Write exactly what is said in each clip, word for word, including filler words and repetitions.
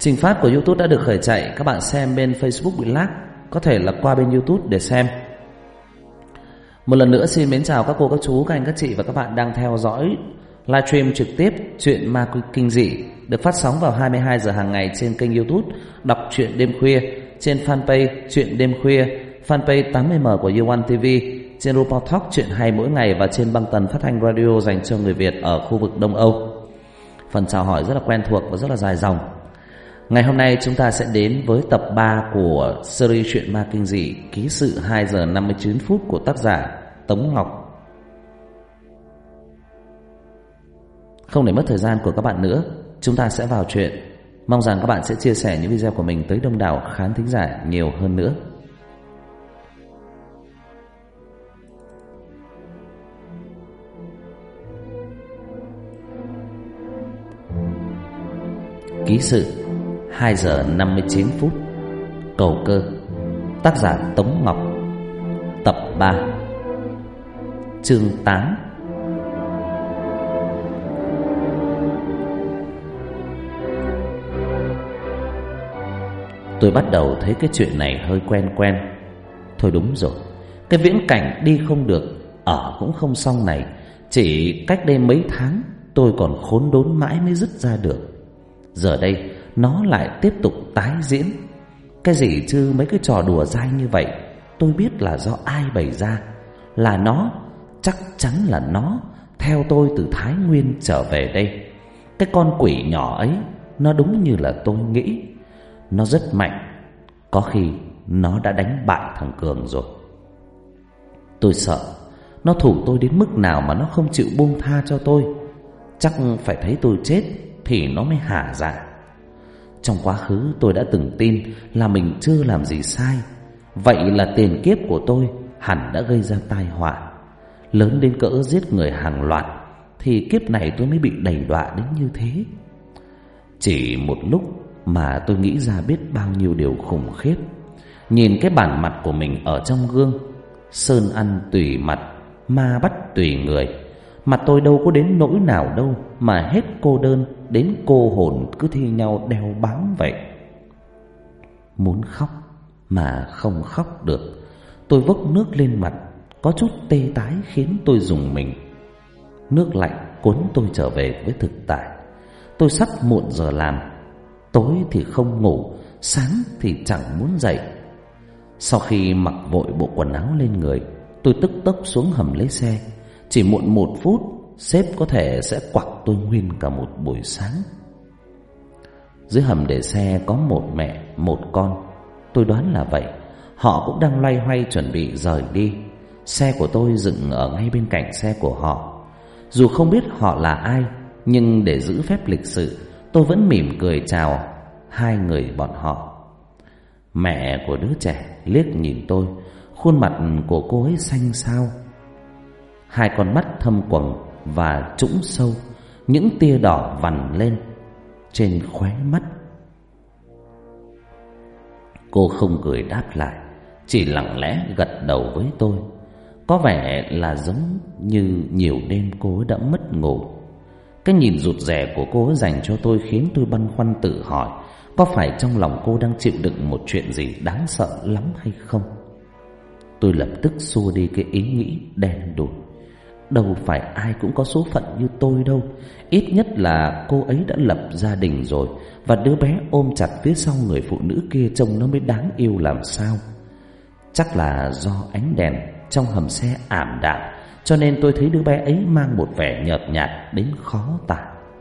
Trình phát của YouTube đã được khởi chạy. Các bạn xem bên Facebook bị lag, có thể là qua bên YouTube để xem. Một lần nữa xin mến chào các cô, các chú, các anh, các chị và các bạn đang theo dõi livestream trực tiếp Chuyện Ma Kinh Dị được phát sóng vào hai mươi hai giờ hàng ngày trên kênh YouTube Đọc Truyện Đêm Khuya, trên fanpage Chuyện Đêm Khuya, fanpage tám mươi M của U một ti vi, trên Robot Talk Chuyện Hay Mỗi Ngày và trên băng tần phát thanh radio dành cho người Việt ở khu vực Đông Âu. Phần chào hỏi rất là quen thuộc và rất là dài dòng. Ngày hôm nay chúng ta sẽ đến với tập ba của series Chuyện Ma Kinh Dị, ký sự hai giờ năm mươi chín phút của tác giả Tống Ngọc. Không để mất thời gian của các bạn nữa, chúng ta sẽ vào chuyện. Mong rằng các bạn sẽ chia sẻ những video của mình tới đông đảo khán thính giả nhiều hơn nữa. Ký sự hai giờ năm mươi chín phút, Cầu Cơ, tác giả Tống Ngọc, tập ba, chương tám. Tôi bắt đầu thấy cái chuyện này hơi quen quen. Thôi đúng rồi, cái viễn cảnh đi không được, ở cũng không xong này, chỉ cách đây mấy tháng tôi còn khốn đốn mãi mới dứt ra được. Giờ đây nó lại tiếp tục tái diễn. Cái gì chứ mấy cái trò đùa dai như vậy, tôi biết là do ai bày ra. Là nó, chắc chắn là nó theo tôi từ Thái Nguyên trở về đây. Cái con quỷ nhỏ ấy, nó đúng như là tôi nghĩ, nó rất mạnh. Có khi nó đã đánh bại thằng Cường rồi. Tôi sợ nó thủ tôi đến mức nào mà nó không chịu buông tha cho tôi. Chắc phải thấy tôi chết thì nó mới hả dạ. Trong quá khứ tôi đã từng tin là mình chưa làm gì sai. Vậy là tiền kiếp của tôi hẳn đã gây ra tai họa lớn đến cỡ giết người hàng loạt, thì kiếp này tôi mới bị đày đọa đến như thế. Chỉ một lúc mà tôi nghĩ ra biết bao nhiêu điều khủng khiếp. Nhìn cái bản mặt của mình ở trong gương, sơn ăn tùy mặt, ma bắt tùy người. Mặt tôi đâu có đến nỗi nào đâu, mà hết cô đơn đến cô hồn cứ thi nhau đeo bám vậy. Muốn khóc mà không khóc được. Tôi vốc nước lên mặt, có chút tê tái khiến tôi rùng mình. Nước lạnh cuốn tôi trở về với thực tại. Tôi sắp muộn giờ làm. Tối thì không ngủ, sáng thì chẳng muốn dậy. Sau khi mặc vội bộ quần áo lên người, tôi tức tốc xuống hầm lấy xe. Chỉ muộn một phút, sếp có thể sẽ quặc tôi nguyên cả một buổi sáng. Dưới hầm để xe có một mẹ, một con. Tôi đoán là vậy. Họ cũng đang loay hoay chuẩn bị rời đi. Xe của tôi dựng ở ngay bên cạnh xe của họ. Dù không biết họ là ai, nhưng để giữ phép lịch sự, tôi vẫn mỉm cười chào hai người bọn họ. Mẹ của đứa trẻ liếc nhìn tôi, khuôn mặt của cô ấy xanh xao, hai con mắt thâm quầng và trũng sâu, những tia đỏ vằn lên trên khóe mắt. Cô không cười đáp lại, chỉ lặng lẽ gật đầu với tôi. Có vẻ là giống như nhiều đêm cô ấy đã mất ngủ. Cái nhìn rụt rè của cô ấy dành cho tôi khiến tôi băn khoăn tự hỏi, có phải trong lòng cô đang chịu đựng một chuyện gì đáng sợ lắm hay không? Tôi lập tức xua đi cái ý nghĩ đen đủi. Đâu phải ai cũng có số phận như tôi đâu. Ít nhất là cô ấy đã lập gia đình rồi, và đứa bé ôm chặt phía sau người phụ nữ kia trông nó mới đáng yêu làm sao. Chắc là do ánh đèn trong hầm xe ảm đạm, cho nên tôi thấy đứa bé ấy mang một vẻ nhợt nhạt đến khó tả.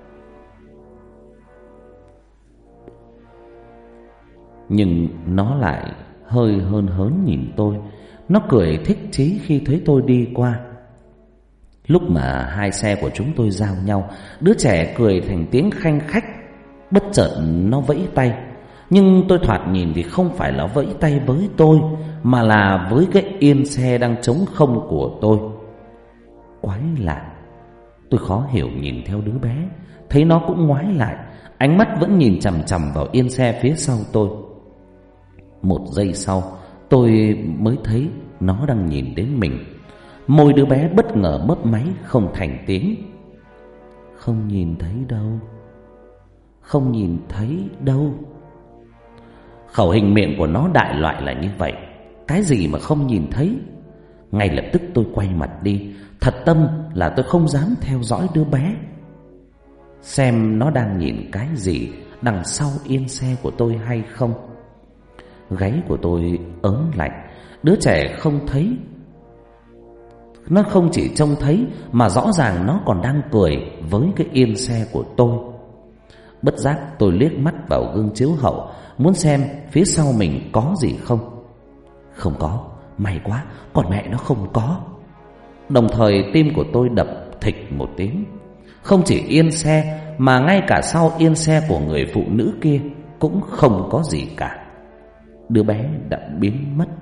Nhưng nó lại hơi hơn hớn nhìn tôi. Nó cười thích chí khi thấy tôi đi qua. Lúc mà hai xe của chúng tôi giao nhau, đứa trẻ cười thành tiếng khanh khách. Bất chợt nó vẫy tay. Nhưng tôi thoạt nhìn thì không phải là vẫy tay với tôi, mà là với cái yên xe đang trống không của tôi. Quái lạ. Tôi khó hiểu nhìn theo đứa bé, thấy nó cũng ngoái lại, ánh mắt vẫn nhìn chằm chằm vào yên xe phía sau tôi. Một giây sau, tôi mới thấy nó đang nhìn đến mình. Môi đứa bé bất ngờ mấp máy không thành tiếng. Không nhìn thấy đâu. không nhìn thấy đâu. Khẩu hình miệng của nó đại loại là như vậy. Cái gì mà không nhìn thấy? Ngay lập tức tôi quay mặt đi. Thật tâm là tôi không dám theo dõi đứa bé, xem nó đang nhìn cái gì đằng sau yên xe của tôi hay không. Gáy của tôi ớn lạnh. Đứa trẻ không thấy, nó không chỉ trông thấy mà rõ ràng nó còn đang cười với cái yên xe của tôi. Bất giác tôi liếc mắt vào gương chiếu hậu, muốn xem phía sau mình có gì không. Không có, may quá, còn mẹ nó không có. Đồng thời tim của tôi đập thịch một tiếng. Không chỉ yên xe mà ngay cả sau yên xe của người phụ nữ kia cũng không có gì cả. Đứa bé đã biến mất.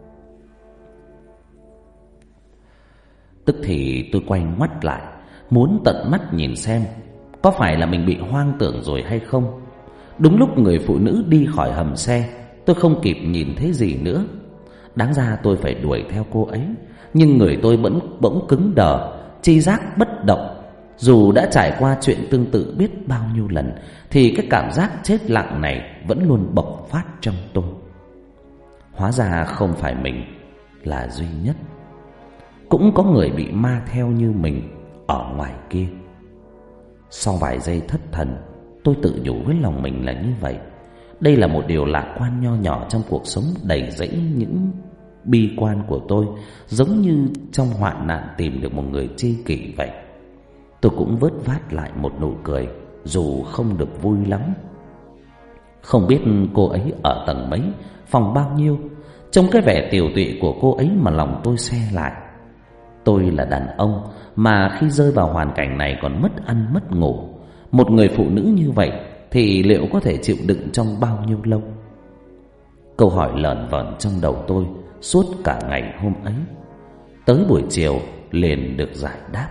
Tức thì tôi quay ngoắt lại, muốn tận mắt nhìn xem có phải là mình bị hoang tưởng rồi hay không. Đúng lúc người phụ nữ đi khỏi hầm xe, tôi không kịp nhìn thấy gì nữa. Đáng ra tôi phải đuổi theo cô ấy, nhưng người tôi vẫn bỗng cứng đờ, tri giác bất động. Dù đã trải qua chuyện tương tự biết bao nhiêu lần, thì cái cảm giác chết lặng này vẫn luôn bộc phát trong tôi. Hóa ra không phải mình là duy nhất, cũng có người bị ma theo như mình ở ngoài kia. Sau vài giây thất thần, tôi tự nhủ với lòng mình là như vậy. Đây là một điều lạc quan nho nhỏ trong cuộc sống đầy rẫy những bi quan của tôi, giống như trong hoạn nạn tìm được một người tri kỷ vậy. Tôi cũng vớt vát lại một nụ cười, dù không được vui lắm. Không biết cô ấy ở tầng mấy, phòng bao nhiêu. Trong cái vẻ tiều tụy của cô ấy mà lòng tôi se lại. Tôi là đàn ông mà khi rơi vào hoàn cảnh này còn mất ăn mất ngủ. Một người phụ nữ như vậy thì liệu có thể chịu đựng trong bao nhiêu lâu? Câu hỏi lởn vởn trong đầu tôi suốt cả ngày hôm ấy. Tới buổi chiều liền được giải đáp.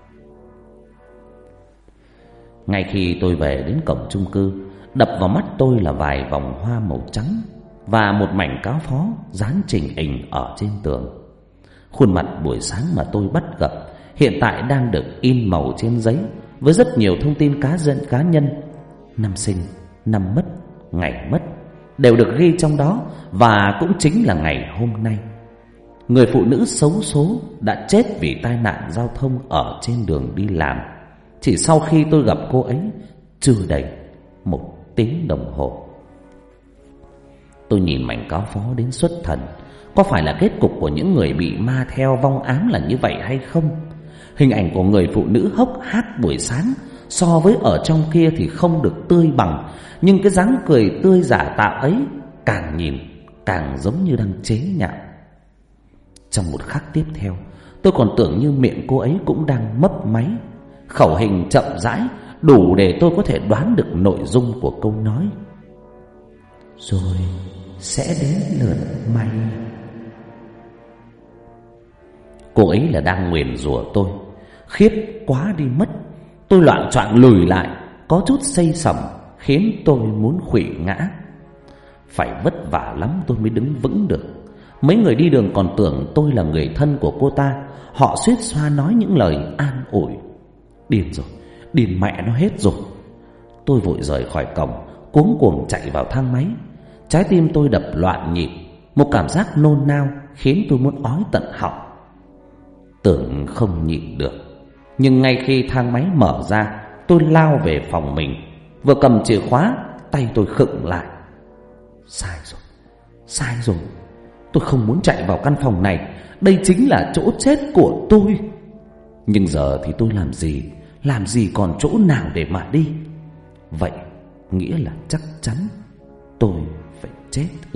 Ngay khi tôi về đến cổng chung cư, đập vào mắt tôi là vài vòng hoa màu trắng và một mảnh cáo phó dán chỉnh hình ở trên tường. Khuôn mặt buổi sáng mà tôi bắt gặp hiện tại đang được in màu trên giấy với rất nhiều thông tin cá nhân cá nhân, năm sinh, năm mất, ngày mất đều được ghi trong đó, và cũng chính là ngày hôm nay. Người phụ nữ xấu số đã chết vì tai nạn giao thông ở trên đường đi làm, chỉ sau khi tôi gặp cô ấy chưa đầy một tiếng đồng hồ. Tôi nhìn mảnh cáo phó đến xuất thần. Có phải là kết cục của những người bị ma theo vong ám là như vậy hay không? Hình ảnh của người phụ nữ hốc hác buổi sáng so với ở trong kia thì không được tươi bằng, nhưng cái dáng cười tươi giả tạo ấy càng nhìn càng giống như đang chế nhạo. Trong một khắc tiếp theo, tôi còn tưởng như miệng cô ấy cũng đang mấp máy. Khẩu hình chậm rãi đủ để tôi có thể đoán được nội dung của câu nói. Rồi sẽ đến lượt mày. Cô ấy là đang nguyền rủa tôi. Khiếp quá đi mất. Tôi loạng choạng lùi lại, có chút xây sẩm, khiến tôi muốn khuỵu ngã. Phải vất vả lắm tôi mới đứng vững được. Mấy người đi đường còn tưởng tôi là người thân của cô ta. Họ suýt xoa nói những lời an ủi. Điên rồi, điên mẹ nó hết rồi. Tôi vội rời khỏi cổng, cuống cuồng chạy vào thang máy. Trái tim tôi đập loạn nhịp, một cảm giác nôn nao khiến tôi muốn ói tận họng. Tưởng không nhịn được, nhưng ngay khi thang máy mở ra, tôi lao về phòng mình. Vừa cầm chìa khóa, tay tôi khựng lại. Sai rồi, sai rồi. Tôi không muốn chạy vào căn phòng này. Đây chính là chỗ chết của tôi. Nhưng giờ thì tôi làm gì, làm gì còn chỗ nào để mà đi. Vậy nghĩa là chắc chắn tôi phải chết ư?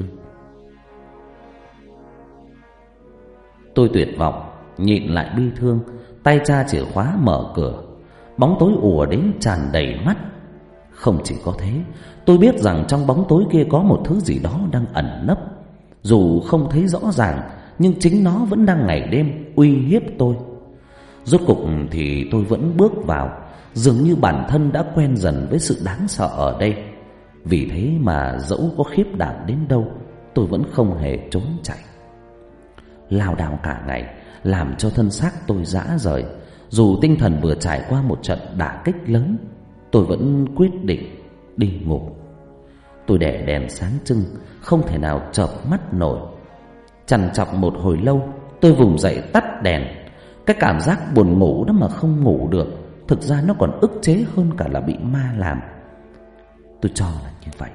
Tôi tuyệt vọng, nhịn lại bi thương, tay tra chìa khóa mở cửa. Bóng tối ùa đến tràn đầy mắt. Không chỉ có thế, tôi biết rằng trong bóng tối kia có một thứ gì đó đang ẩn nấp. Dù không thấy rõ ràng, nhưng chính nó vẫn đang ngày đêm uy hiếp tôi. Rốt cục thì tôi vẫn bước vào. Dường như bản thân đã quen dần với sự đáng sợ ở đây. Vì thế mà dẫu có khiếp đảm đến đâu, tôi vẫn không hề trốn chạy. Lao đao cả ngày làm cho thân xác tôi rã rời. Dù tinh thần vừa trải qua một trận đả kích lớn, tôi vẫn quyết định đi ngủ. Tôi để đèn sáng trưng, không thể nào chợp mắt nổi. Trằn trọc một hồi lâu, tôi vùng dậy tắt đèn. Cái cảm giác buồn ngủ đó mà không ngủ được, thực ra nó còn ức chế hơn cả là bị ma làm. Tôi cho là như vậy.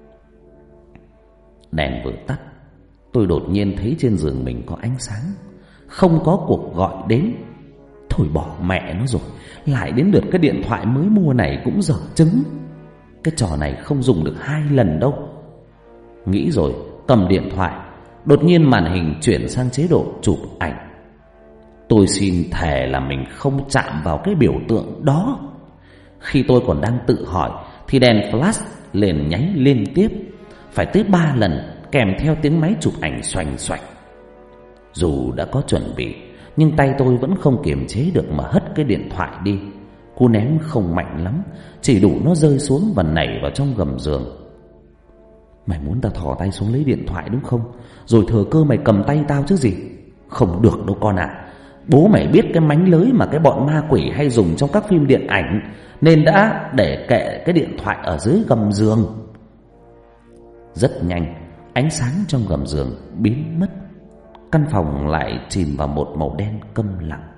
Đèn vừa tắt, tôi đột nhiên thấy trên giường mình có ánh sáng. Không có cuộc gọi đến. Thôi bỏ mẹ nó rồi, lại đến lượt cái điện thoại mới mua này cũng dở trứng. Cái trò này không dùng được hai lần đâu. Nghĩ rồi, cầm điện thoại. Đột nhiên màn hình chuyển sang chế độ chụp ảnh. Tôi xin thề là mình không chạm vào cái biểu tượng đó. Khi tôi còn đang tự hỏi thì đèn flash liền nháy liên tiếp, phải tới ba lần, kèm theo tiếng máy chụp ảnh xoành xoạch. Dù đã có chuẩn bị, nhưng tay tôi vẫn không kiềm chế được mà hất cái điện thoại đi. Cú ném không mạnh lắm, chỉ đủ nó rơi xuống và nảy vào trong gầm giường. Mày muốn tao thò tay xuống lấy điện thoại đúng không? Rồi thừa cơ mày cầm tay tao chứ gì? Không được đâu con ạ. À. Bố mày biết cái mánh lới mà cái bọn ma quỷ hay dùng trong các phim điện ảnh, nên đã để kệ cái điện thoại ở dưới gầm giường. Rất nhanh, ánh sáng trong gầm giường biến mất. Căn phòng lại chìm vào một màu đen câm lặng.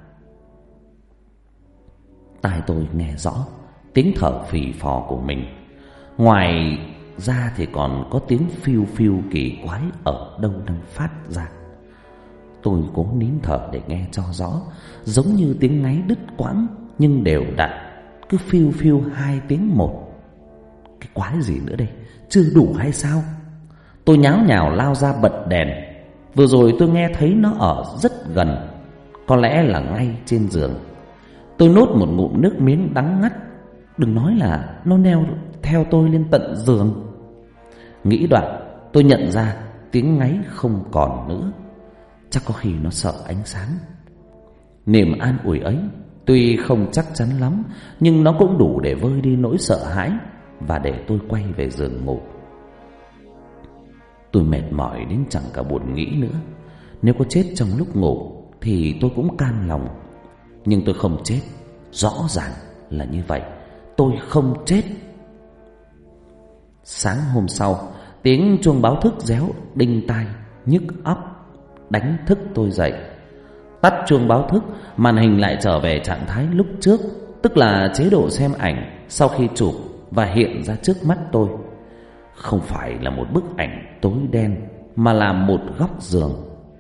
Tai tôi nghe rõ tiếng thở phì phò của mình. Ngoài ra thì còn có tiếng phiêu phiêu kỳ quái ở đâu đang phát ra. Tôi cố nín thở để nghe cho rõ, giống như tiếng ngáy đứt quãng nhưng đều đặn, cứ phiêu phiêu hai tiếng một. Cái quái gì nữa đây? Chưa đủ hay sao? Tôi nháo nhào lao ra bật đèn. Vừa rồi tôi nghe thấy nó ở rất gần, có lẽ là ngay trên giường. Tôi nuốt một ngụm nước miếng đắng ngắt. Đừng nói là nó neo theo tôi lên tận giường. Nghĩ đoạn, tôi nhận ra tiếng ngáy không còn nữa. Chắc có khi nó sợ ánh sáng. Niềm an ủi ấy tuy không chắc chắn lắm, nhưng nó cũng đủ để vơi đi nỗi sợ hãi và để tôi quay về giường ngủ. Tôi mệt mỏi đến chẳng cả buồn nghĩ nữa. Nếu có chết trong lúc ngủ thì tôi cũng cam lòng. Nhưng tôi không chết. Rõ ràng là như vậy. Tôi không chết. Sáng hôm sau, tiếng chuông báo thức réo đinh tai, nhức óc, đánh thức tôi dậy. Tắt chuông báo thức, màn hình lại trở về trạng thái lúc trước, tức là chế độ xem ảnh sau khi chụp và hiện ra trước mắt tôi. Không phải là một bức ảnh tối đen, mà là một góc giường.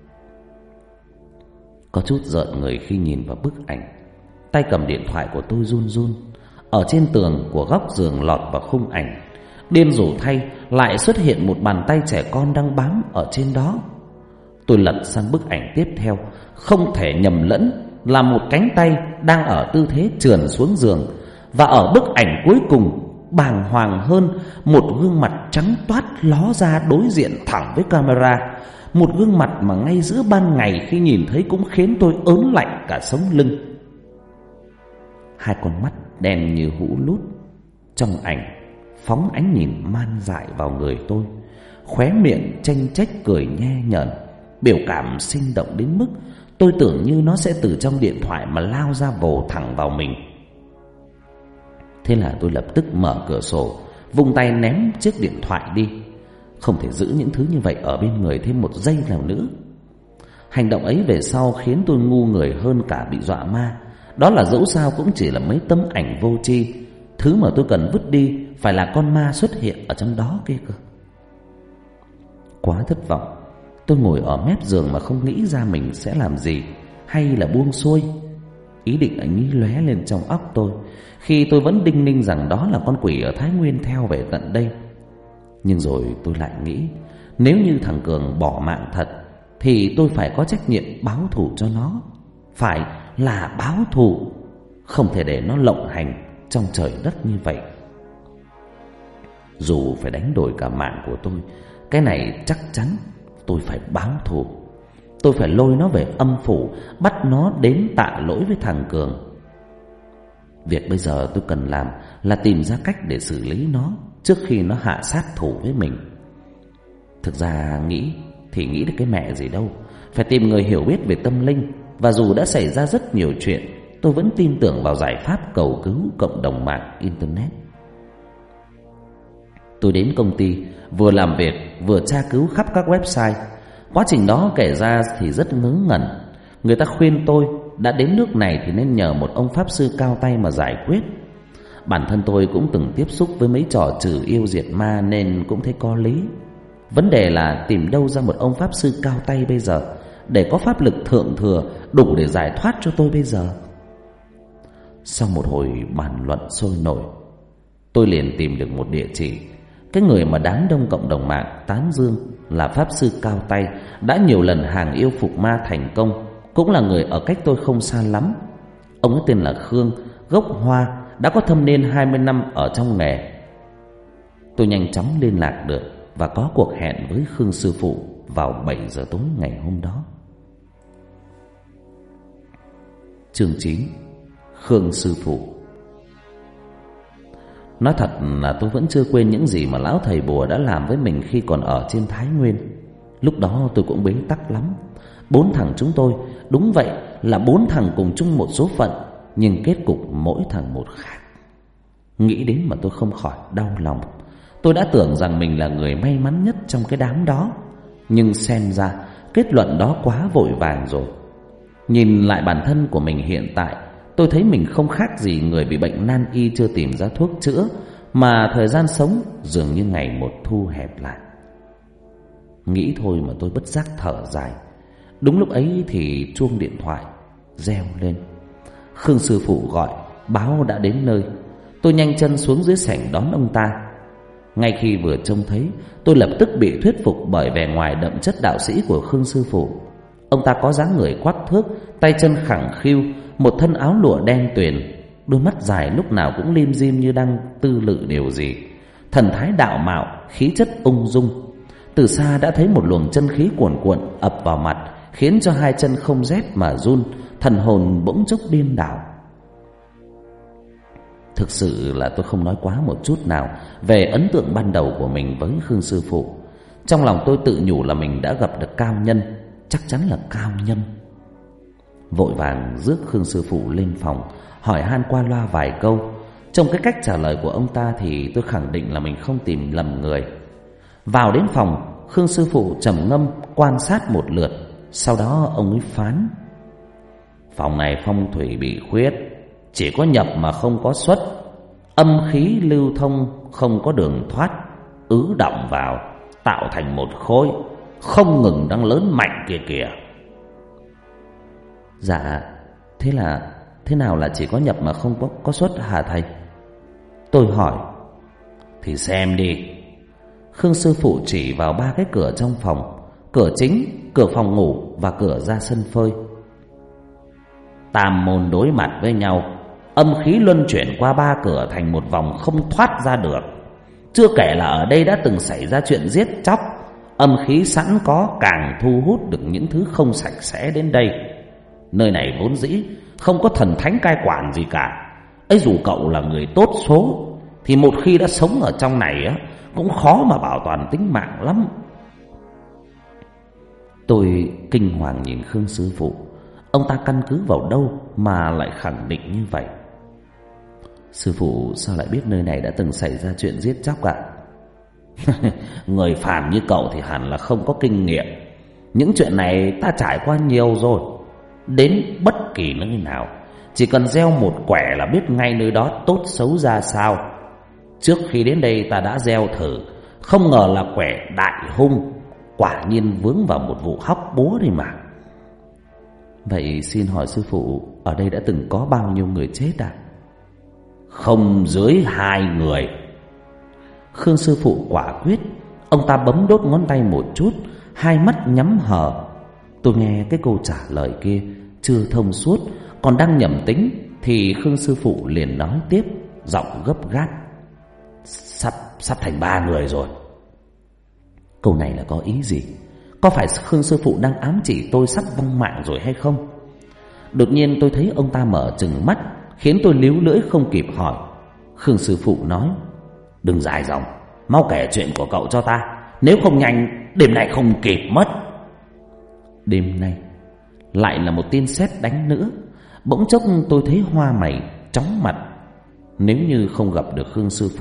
Có chút rợn người khi nhìn vào bức ảnh. Tay cầm điện thoại của tôi run run. Ở trên tường của góc giường lọt vào khung ảnh, điên rồ thay lại xuất hiện một bàn tay trẻ con đang bám ở trên đó. Tôi lật sang bức ảnh tiếp theo, không thể nhầm lẫn là một cánh tay đang ở tư thế trườn xuống giường. Và ở bức ảnh cuối cùng, bàng hoàng hơn, một gương mặt trắng toát ló ra đối diện thẳng với camera. Một gương mặt mà ngay giữa ban ngày khi nhìn thấy cũng khiến tôi ớn lạnh cả sống lưng. Hai con mắt đen như hũ lút trong ảnh phóng ánh nhìn man dại vào người tôi. Khóe miệng chênh chách cười nhe nhởn, biểu cảm sinh động đến mức tôi tưởng như nó sẽ từ trong điện thoại mà lao ra vồ thẳng vào mình. Thế là tôi lập tức mở cửa sổ, vung tay ném chiếc điện thoại đi. Không thể giữ những thứ như vậy ở bên người thêm một giây nào nữa. Hành động ấy về sau khiến tôi ngu người hơn cả bị dọa ma. Đó là dẫu sao cũng chỉ là mấy tấm ảnh vô tri. Thứ mà tôi cần vứt đi phải là con ma xuất hiện ở trong đó kia cơ. Quá thất vọng, tôi ngồi ở mép giường mà không nghĩ ra mình sẽ làm gì, hay là buông xuôi. Ý định ấy nghĩ lóe lên trong óc tôi khi tôi vẫn đinh ninh rằng đó là con quỷ ở Thái Nguyên theo về tận đây. Nhưng rồi tôi lại nghĩ, nếu như thằng Cường bỏ mạng thật thì tôi phải có trách nhiệm báo thù cho nó. Phải là báo thù, không thể để nó lộng hành trong trời đất như vậy. Dù phải đánh đổi cả mạng của tôi, cái này chắc chắn tôi phải báo thù. Tôi phải lôi nó về âm phủ, bắt nó đến tạ lỗi với thằng Cường. Việc bây giờ tôi cần làm là tìm ra cách để xử lý nó trước khi nó hạ sát thủ với mình. Thực ra nghĩ thì nghĩ được cái mẹ gì đâu. Phải tìm người hiểu biết về tâm linh. Và dù đã xảy ra rất nhiều chuyện, tôi vẫn tin tưởng vào giải pháp cầu cứu cộng đồng mạng Internet. Tôi đến công ty, vừa làm việc vừa tra cứu khắp các website. Quá trình đó kể ra thì rất ngớ ngẩn. Người ta khuyên tôi đã đến nước này thì nên nhờ một ông pháp sư cao tay mà giải quyết. Bản thân tôi cũng từng tiếp xúc với mấy trò trừ yêu diệt ma nên cũng thấy có lý. Vấn đề là tìm đâu ra một ông pháp sư cao tay bây giờ, để có pháp lực thượng thừa đủ để giải thoát cho tôi bây giờ. Sau một hồi bàn luận sôi nổi, tôi liền tìm được một địa chỉ. Cái người mà đám đông cộng đồng mạng tán dương là pháp sư cao tay, đã nhiều lần hàng yêu phục ma thành công, cũng là người ở cách tôi không xa lắm. Ông ấy tên là Khương, gốc Hoa, đã có thâm niên hai mươi năm ở trong nghề. Tôi nhanh chóng liên lạc được và có cuộc hẹn với Khương sư phụ vào bảy giờ tối ngày hôm đó. Chương chín. Khương sư phụ. Nói thật là tôi vẫn chưa quên những gì mà lão thầy bùa đã làm với mình khi còn ở trên Thái Nguyên. Lúc đó tôi cũng bế tắc lắm. Bốn thằng chúng tôi, đúng vậy là bốn thằng cùng chung một số phận, nhưng kết cục mỗi thằng một khác. Nghĩ đến mà tôi không khỏi đau lòng. Tôi đã tưởng rằng mình là người may mắn nhất trong cái đám đó, nhưng xem ra kết luận đó quá vội vàng rồi. Nhìn lại bản thân của mình hiện tại, tôi thấy mình không khác gì người bị bệnh nan y chưa tìm ra thuốc chữa, mà thời gian sống dường như ngày một thu hẹp lại. Nghĩ thôi mà tôi bất giác thở dài. Đúng lúc ấy thì chuông điện thoại reo lên. Khương sư phụ gọi, báo đã đến nơi. Tôi nhanh chân xuống dưới sảnh đón ông ta. Ngay khi vừa trông thấy, tôi lập tức bị thuyết phục bởi vẻ ngoài đậm chất đạo sĩ của Khương sư phụ. Ông ta có dáng người quắc thước, tay chân khẳng khiu, một thân áo lụa đen tuyền, đôi mắt dài lúc nào cũng lim dim như đang tư lự điều gì. Thần thái đạo mạo, khí chất ung dung. Từ xa đã thấy một luồng chân khí cuồn cuộn ập vào mặt, khiến cho hai chân không dép mà run, thần hồn bỗng chốc điên đảo. Thực sự là tôi không nói quá một chút nào về ấn tượng ban đầu của mình với Khương sư phụ. Trong lòng tôi tự nhủ là mình đã gặp được cao nhân, chắc chắn là cao nhân. Vội vàng rước Khương sư phụ lên phòng, hỏi han qua loa vài câu. Trong cái cách trả lời của ông ta thì tôi khẳng định là mình không tìm lầm người. Vào đến phòng, Khương sư phụ trầm ngâm quan sát một lượt, sau đó ông ấy phán: phòng này phong thủy bị khuyết, chỉ có nhập mà không có xuất, âm khí lưu thông không có đường thoát, ứ động vào tạo thành một khối không ngừng đang lớn mạnh kìa kìa. Dạ, thế là thế nào là chỉ có nhập mà không có, có xuất hả thầy? Tôi hỏi. Thì xem đi. Khương sư phụ chỉ vào ba cái cửa trong phòng: cửa chính, cửa phòng ngủ và cửa ra sân phơi. Tam môn đối mặt với nhau, âm khí luân chuyển qua ba cửa thành một vòng không thoát ra được. Chưa kể là ở đây đã từng xảy ra chuyện giết chóc, âm khí sẵn có càng thu hút được những thứ không sạch sẽ đến đây. Nơi này vốn dĩ không có thần thánh cai quản gì cả. Ấy dù cậu là người tốt số thì một khi đã sống ở trong này á, cũng khó mà bảo toàn tính mạng lắm. Tôi kinh hoàng nhìn Khương sư phụ. Ông ta căn cứ vào đâu mà lại khẳng định như vậy? Sư phụ sao lại biết nơi này đã từng xảy ra chuyện giết chóc ạ? Người phàm như cậu thì hẳn là không có kinh nghiệm. Những chuyện này ta trải qua nhiều rồi. Đến bất kỳ nơi nào, chỉ cần gieo một quẻ là biết ngay nơi đó tốt xấu ra sao. Trước khi đến đây ta đã gieo thử, không ngờ là quẻ đại hung, quả nhiên vướng vào một vụ hóc búa đi mà. Vậy xin hỏi sư phụ, ở đây đã từng có bao nhiêu người chết à? Không dưới hai người. Khương sư phụ quả quyết. Ông ta bấm đốt ngón tay một chút, hai mắt nhắm hờ. Tôi nghe cái câu trả lời kia chưa thông suốt, còn đang nhẩm tính thì Khương sư phụ liền nói tiếp, giọng gấp gáp: Sắp, sắp thành ba người rồi. Câu này là có ý gì? Có phải Khương sư phụ đang ám chỉ tôi sắp vong mạng rồi hay không? Đột nhiên tôi thấy ông ta mở trừng mắt, khiến tôi líu lưỡi không kịp hỏi. Khương sư phụ nói: Đừng dài dòng, mau kể chuyện của cậu cho ta, nếu không nhanh đêm nay không kịp mất. Đêm nay lại là một tin sét đánh nữa. Bỗng chốc tôi thấy hoa mày chóng mặt. Nếu như không gặp được Khương sư phụ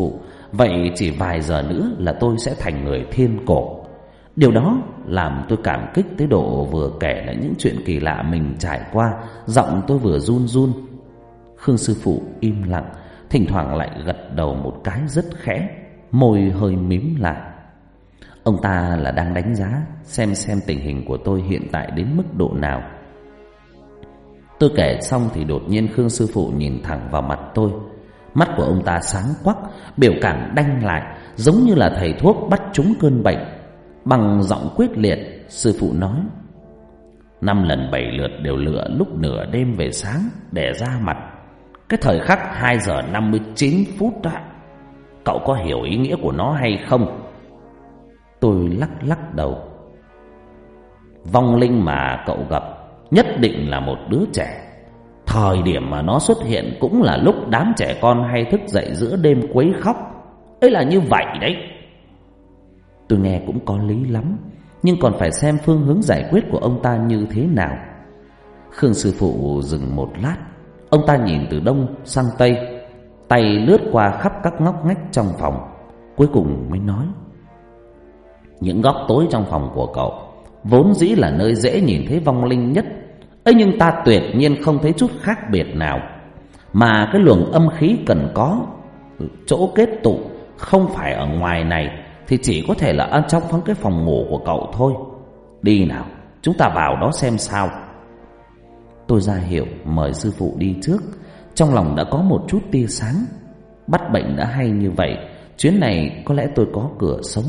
vậy chỉ vài giờ nữa là tôi sẽ thành người thiên cổ. Điều đó làm tôi cảm kích tới độ vừa kể lại những chuyện kỳ lạ mình trải qua, giọng tôi vừa run run. Khương sư phụ im lặng, thỉnh thoảng lại gật đầu một cái rất khẽ, môi hơi mím lại. Ông ta là đang đánh giá xem xem tình hình của tôi hiện tại đến mức độ nào. Tôi kể xong thì đột nhiên Khương sư phụ nhìn thẳng vào mặt tôi. Mắt của ông ta sáng quắc, biểu cảm đanh lại, giống như là thầy thuốc bắt trúng cơn bệnh. Bằng giọng quyết liệt, sư phụ nói: năm lần bảy lượt đều lựa lúc nửa đêm về sáng để ra mặt. Cái thời khắc hai giờ năm mươi chín phút đó, cậu có hiểu ý nghĩa của nó hay không? Tôi lắc lắc đầu. Vong linh mà cậu gặp nhất định là một đứa trẻ. Thời điểm mà nó xuất hiện cũng là lúc đám trẻ con hay thức dậy giữa đêm quấy khóc. Ấy là như vậy đấy. Tôi nghe cũng có lý lắm, nhưng còn phải xem phương hướng giải quyết của ông ta như thế nào. Khương sư phụ dừng một lát. Ông ta nhìn từ đông sang tây, tay lướt qua khắp các ngóc ngách trong phòng, cuối cùng mới nói: những góc tối trong phòng của cậu vốn dĩ là nơi dễ nhìn thấy vong linh nhất ấy, nhưng ta tuyệt nhiên không thấy chút khác biệt nào. Mà cái luồng âm khí cần có chỗ kết tụ không phải ở ngoài này, thì chỉ có thể là ở trong cái phòng ngủ của cậu thôi. Đi nào, chúng ta vào đó xem sao. Tôi ra hiệu mời sư phụ đi trước. Trong lòng đã có một chút tia sáng. Bắt bệnh đã hay như vậy, chuyến này có lẽ tôi có cửa sống.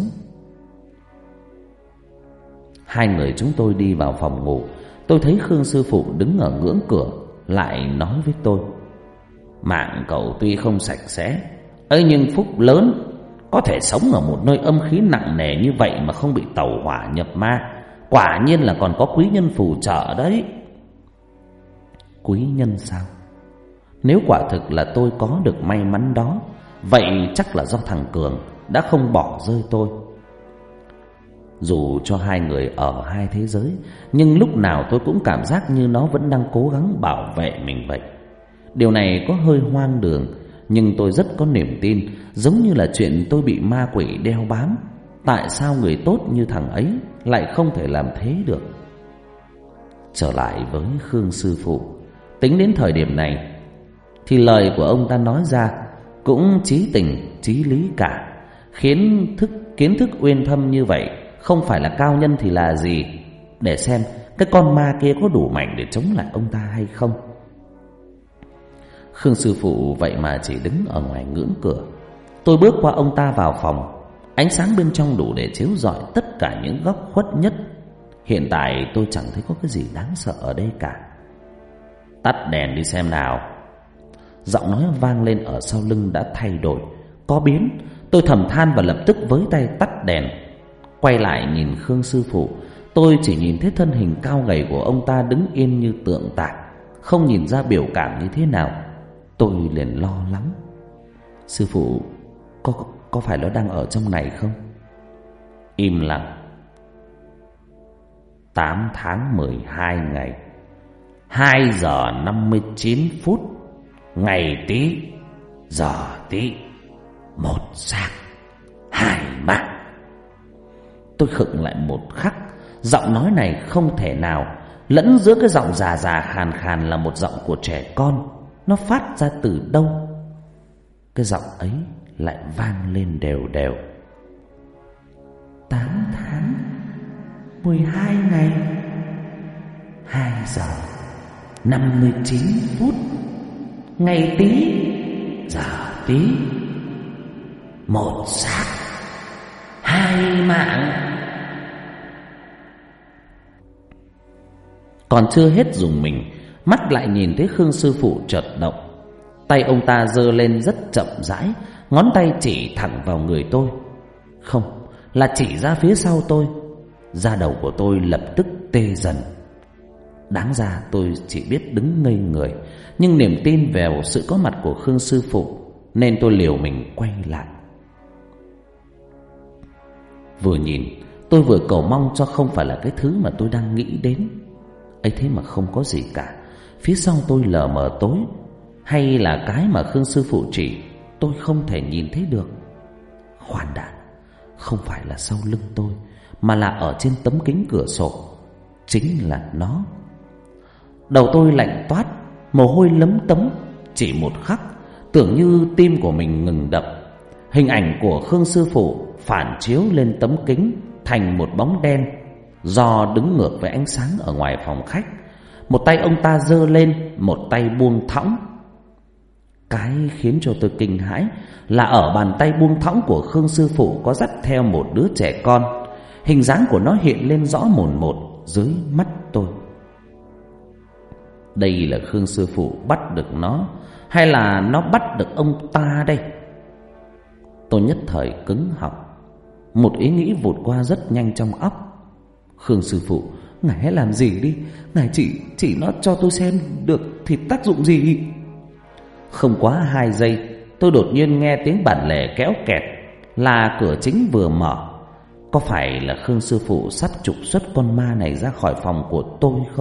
Hai người chúng tôi đi vào phòng ngủ. Tôi thấy Khương sư phụ đứng ở ngưỡng cửa, lại nói với tôi: mạng cậu tuy không sạch sẽ ấy, nhưng phúc lớn, có thể sống ở một nơi âm khí nặng nề như vậy mà không bị tẩu hỏa nhập ma. Quả nhiên là còn có quý nhân phù trợ đấy. Quý nhân sao? Nếu quả thực là tôi có được may mắn đó, vậy chắc là do thằng Cường đã không bỏ rơi tôi. Dù cho hai người ở hai thế giới, nhưng lúc nào tôi cũng cảm giác như nó vẫn đang cố gắng bảo vệ mình vậy. Điều này có hơi hoang đường, nhưng tôi rất có niềm tin, giống như là chuyện tôi bị ma quỷ đeo bám. Tại sao người tốt như thằng ấy lại không thể làm thế được? Trở lại với Khương sư phụ, tính đến thời điểm này thì lời của ông ta nói ra cũng chí tình chí lý cả. Khiến thức kiến thức uyên thâm như vậy, không phải là cao nhân thì là gì? Để xem cái con ma kia có đủ mạnh để chống lại ông ta hay không. Khương sư phụ vậy mà chỉ đứng ở ngoài ngưỡng cửa. Tôi bước qua ông ta vào phòng. Ánh sáng bên trong đủ để chiếu rọi tất cả những góc khuất nhất. Hiện tại tôi chẳng thấy có cái gì đáng sợ ở đây cả. Tắt đèn đi xem nào. Giọng nói vang lên ở sau lưng đã thay đổi, có biến. Tôi thầm than và lập tức với tay tắt đèn. Quay lại nhìn Khương sư phụ, tôi chỉ nhìn thấy thân hình cao gầy của ông ta đứng yên như tượng tạc, không nhìn ra biểu cảm như thế nào. Tôi liền lo lắng. Sư phụ, có, có phải nó đang ở trong này không? Im lặng. Tám tháng mười hai ngày, hai giờ năm mươi chín phút, ngày Tý, giờ Tý, một xác, hai mạng. Tôi khựng lại một khắc. Giọng nói này không thể nào lẫn giữa cái giọng già già khàn khàn là một giọng của trẻ con. Nó phát ra từ đâu? Cái giọng ấy lại vang lên đều đều. Tám tháng mười hai ngày, hai giờ năm mươi chín phút, ngày Tý, giờ Tý, một xác, hai mạng. Còn chưa hết dùng mình, mắt lại nhìn thấy Khương sư phụ chợt động. Tay ông ta giơ lên rất chậm rãi, ngón tay chỉ thẳng vào người tôi. Không, là chỉ ra phía sau tôi. Da đầu của tôi lập tức tê dần. Đáng ra tôi chỉ biết đứng ngây người, nhưng niềm tin vào sự có mặt của Khương sư phụ nên tôi liều mình quay lại. Vừa nhìn, tôi vừa cầu mong cho không phải là cái thứ mà tôi đang nghĩ đến. ấy thế mà không có gì cả. Phía sau tôi lờ mờ tối, hay là cái mà Khương sư phụ chỉ tôi không thể nhìn thấy được? Khoan đã, không phải là sau lưng tôi, mà là ở trên tấm kính cửa sổ. Chính là nó. Đầu tôi lạnh toát, mồ hôi lấm tấm. Chỉ một khắc, tưởng như tim của mình ngừng đập. Hình ảnh của Khương sư phụ phản chiếu lên tấm kính thành một bóng đen, do đứng ngược với ánh sáng ở ngoài phòng khách. Một tay ông ta giơ lên, một tay buông thõng. Cái khiến cho tôi kinh hãi là ở bàn tay buông thõng của Khương sư phụ có dắt theo một đứa trẻ con. Hình dáng của nó hiện lên rõ mồn một dưới mắt tôi. Đây là Khương sư phụ bắt được nó, hay là nó bắt được ông ta đây? Tôi nhất thời cứng họng. Một ý nghĩ vụt qua rất nhanh trong óc. Khương sư phụ, ngài hãy làm gì đi. Ngài chỉ chỉ nó cho tôi xem được thì tác dụng gì? Không quá hai giây, tôi đột nhiên nghe tiếng bản lề kéo kẹt. Là cửa chính vừa mở. Có phải là Khương sư phụ sắp trục xuất con ma này ra khỏi phòng của tôi không?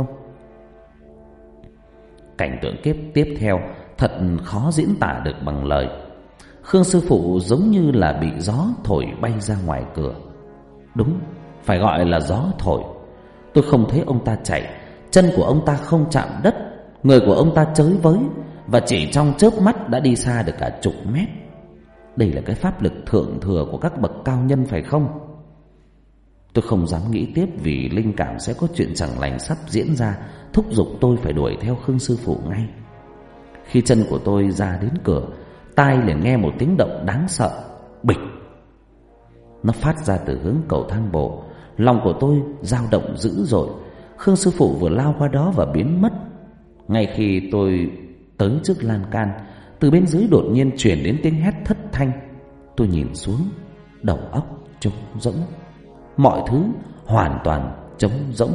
Cảnh tượng kiếp tiếp theo thật khó diễn tả được bằng lời. Khương sư phụ giống như là bị gió thổi bay ra ngoài cửa. Đúng, phải gọi là gió thổi. Tôi không thấy ông ta chạy, chân của ông ta không chạm đất, người của ông ta chới với, và chỉ trong chớp mắt đã đi xa được cả chục mét. Đây là cái pháp lực thượng thừa của các bậc cao nhân phải không? Tôi không dám nghĩ tiếp, vì linh cảm sẽ có chuyện chẳng lành sắp diễn ra, thúc giục tôi phải đuổi theo Khương sư phụ ngay. Khi chân của tôi ra đến cửa, tai liền nghe một tiếng động đáng sợ. Bịch! Nó phát ra từ hướng cầu thang bộ. Lòng của tôi dao động dữ dội. Khương sư phụ vừa lao qua đó và biến mất. Ngay khi tôi tới trước lan can, từ bên dưới đột nhiên truyền đến tiếng hét thất thanh. Tôi nhìn xuống, đầu óc trống rỗng, mọi thứ hoàn toàn trống rỗng.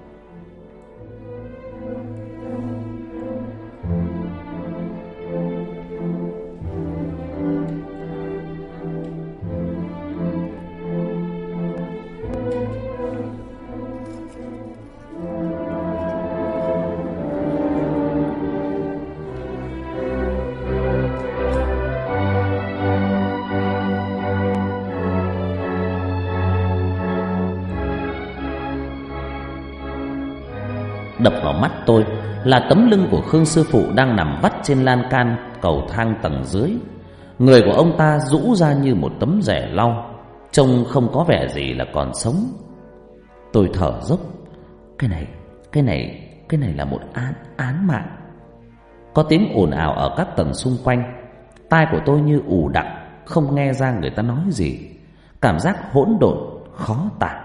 Đập vào mắt tôi là tấm lưng của Khương sư phụ đang nằm vắt trên lan can cầu thang tầng dưới. Người của ông ta rũ ra như một tấm rẻ lau, trông không có vẻ gì là còn sống. Tôi thở dốc. Cái này, cái này, cái này là một án, án mạng. Có tiếng ồn ào ở các tầng xung quanh. Tai của tôi như ù đặc, không nghe ra người ta nói gì. Cảm giác hỗn độn, khó tả.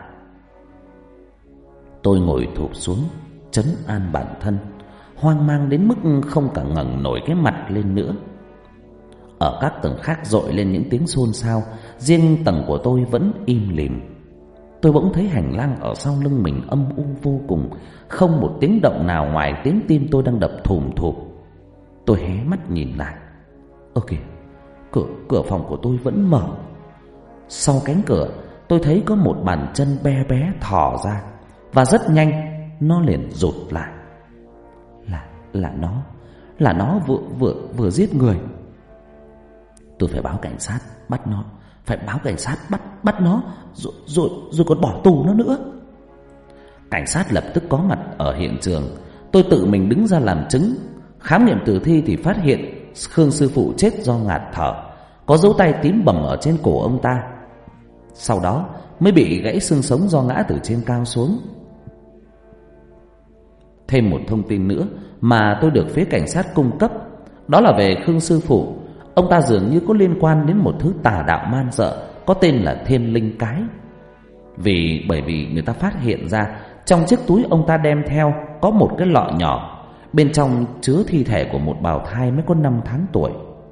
Tôi ngồi thụp xuống, trấn an bản thân, hoang mang đến mức không cả ngẩng nổi cái mặt lên nữa. Ở các tầng khác dội lên những tiếng xôn xao, riêng tầng của tôi vẫn im lìm. Tôi bỗng thấy hành lang ở sau lưng mình âm u vô cùng, không một tiếng động nào ngoài tiếng tim tôi đang đập thùm thụp. Tôi hé mắt nhìn lại. Ơ kìa, cửa, cửa phòng của tôi vẫn mở. Sau cánh cửa, tôi thấy có một bàn chân bé bé thò ra, và rất nhanh nó liền rụt lại. Là, là nó, là nó vừa, vừa, vừa giết người. Tôi phải báo cảnh sát bắt nó, phải báo cảnh sát bắt, bắt nó, rồi, rồi, rồi còn bỏ tù nó nữa. Cảnh sát lập tức có mặt ở hiện trường. Tôi tự mình đứng ra làm chứng. Khám nghiệm tử thi thì phát hiện Khương sư phụ chết do ngạt thở, có dấu tay tím bầm ở trên cổ ông ta. Sau đó mới bị gãy xương sống do ngã từ trên cao xuống. Thêm một thông tin nữa mà tôi được phía cảnh sát cung cấp, đó là về Khương sư phụ. Ông ta dường như có liên quan đến một thứ tà đạo man dợ có tên là Thiên Linh Cái. Vì bởi vì người ta phát hiện ra trong chiếc túi ông ta đem theo có một cái lọ nhỏ, bên trong chứa thi thể của một bào thai mới có năm tháng tuổi.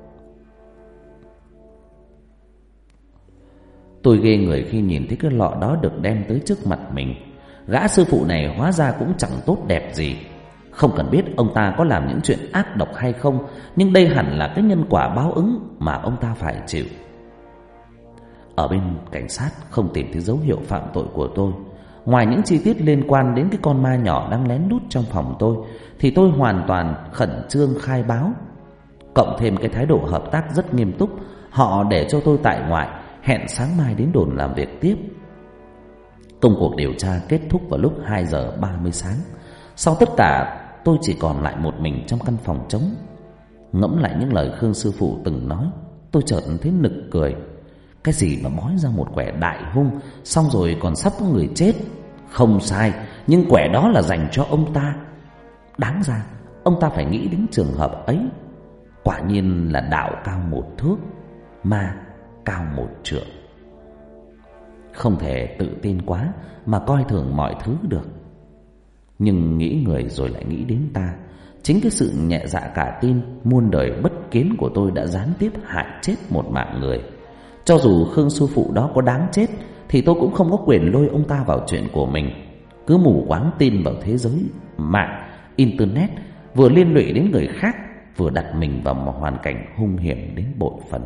Tôi ghê người khi nhìn thấy cái lọ đó được đem tới trước mặt mình. Gã sư phụ này hóa ra cũng chẳng tốt đẹp gì. Không cần biết ông ta có làm những chuyện ác độc hay không, nhưng đây hẳn là cái nhân quả báo ứng mà ông ta phải chịu. Ở bên cảnh sát không tìm thấy dấu hiệu phạm tội của tôi. Ngoài những chi tiết liên quan đến cái con ma nhỏ đang lén lút trong phòng tôi, thì tôi hoàn toàn khẩn trương khai báo. Cộng thêm cái thái độ hợp tác rất nghiêm túc, họ để cho tôi tại ngoại hẹn sáng mai đến đồn làm việc tiếp. Công cuộc điều tra kết thúc vào lúc hai giờ ba mươi sáng. Sau tất cả, tôi chỉ còn lại một mình trong căn phòng trống. Ngẫm lại những lời Khương sư phụ từng nói, tôi chợt thấy nực cười. Cái gì mà bói ra một quẻ đại hung, xong rồi còn sắp có người chết. Không sai, nhưng quẻ đó là dành cho ông ta. Đáng ra ông ta phải nghĩ đến trường hợp ấy. Quả nhiên là đạo cao một thước, ma cao một trượng. Không thể tự tin quá mà coi thường mọi thứ được. Nhưng nghĩ người rồi lại nghĩ đến ta. Chính cái sự nhẹ dạ cả tin, muôn đời bất kiến của tôi đã gián tiếp hại chết một mạng người. Cho dù Khương sư phụ đó có đáng chết thì tôi cũng không có quyền lôi ông ta vào chuyện của mình. Cứ mù quáng tin vào thế giới mạng, internet, vừa liên lụy đến người khác, vừa đặt mình vào một hoàn cảnh hung hiểm đến bội phần.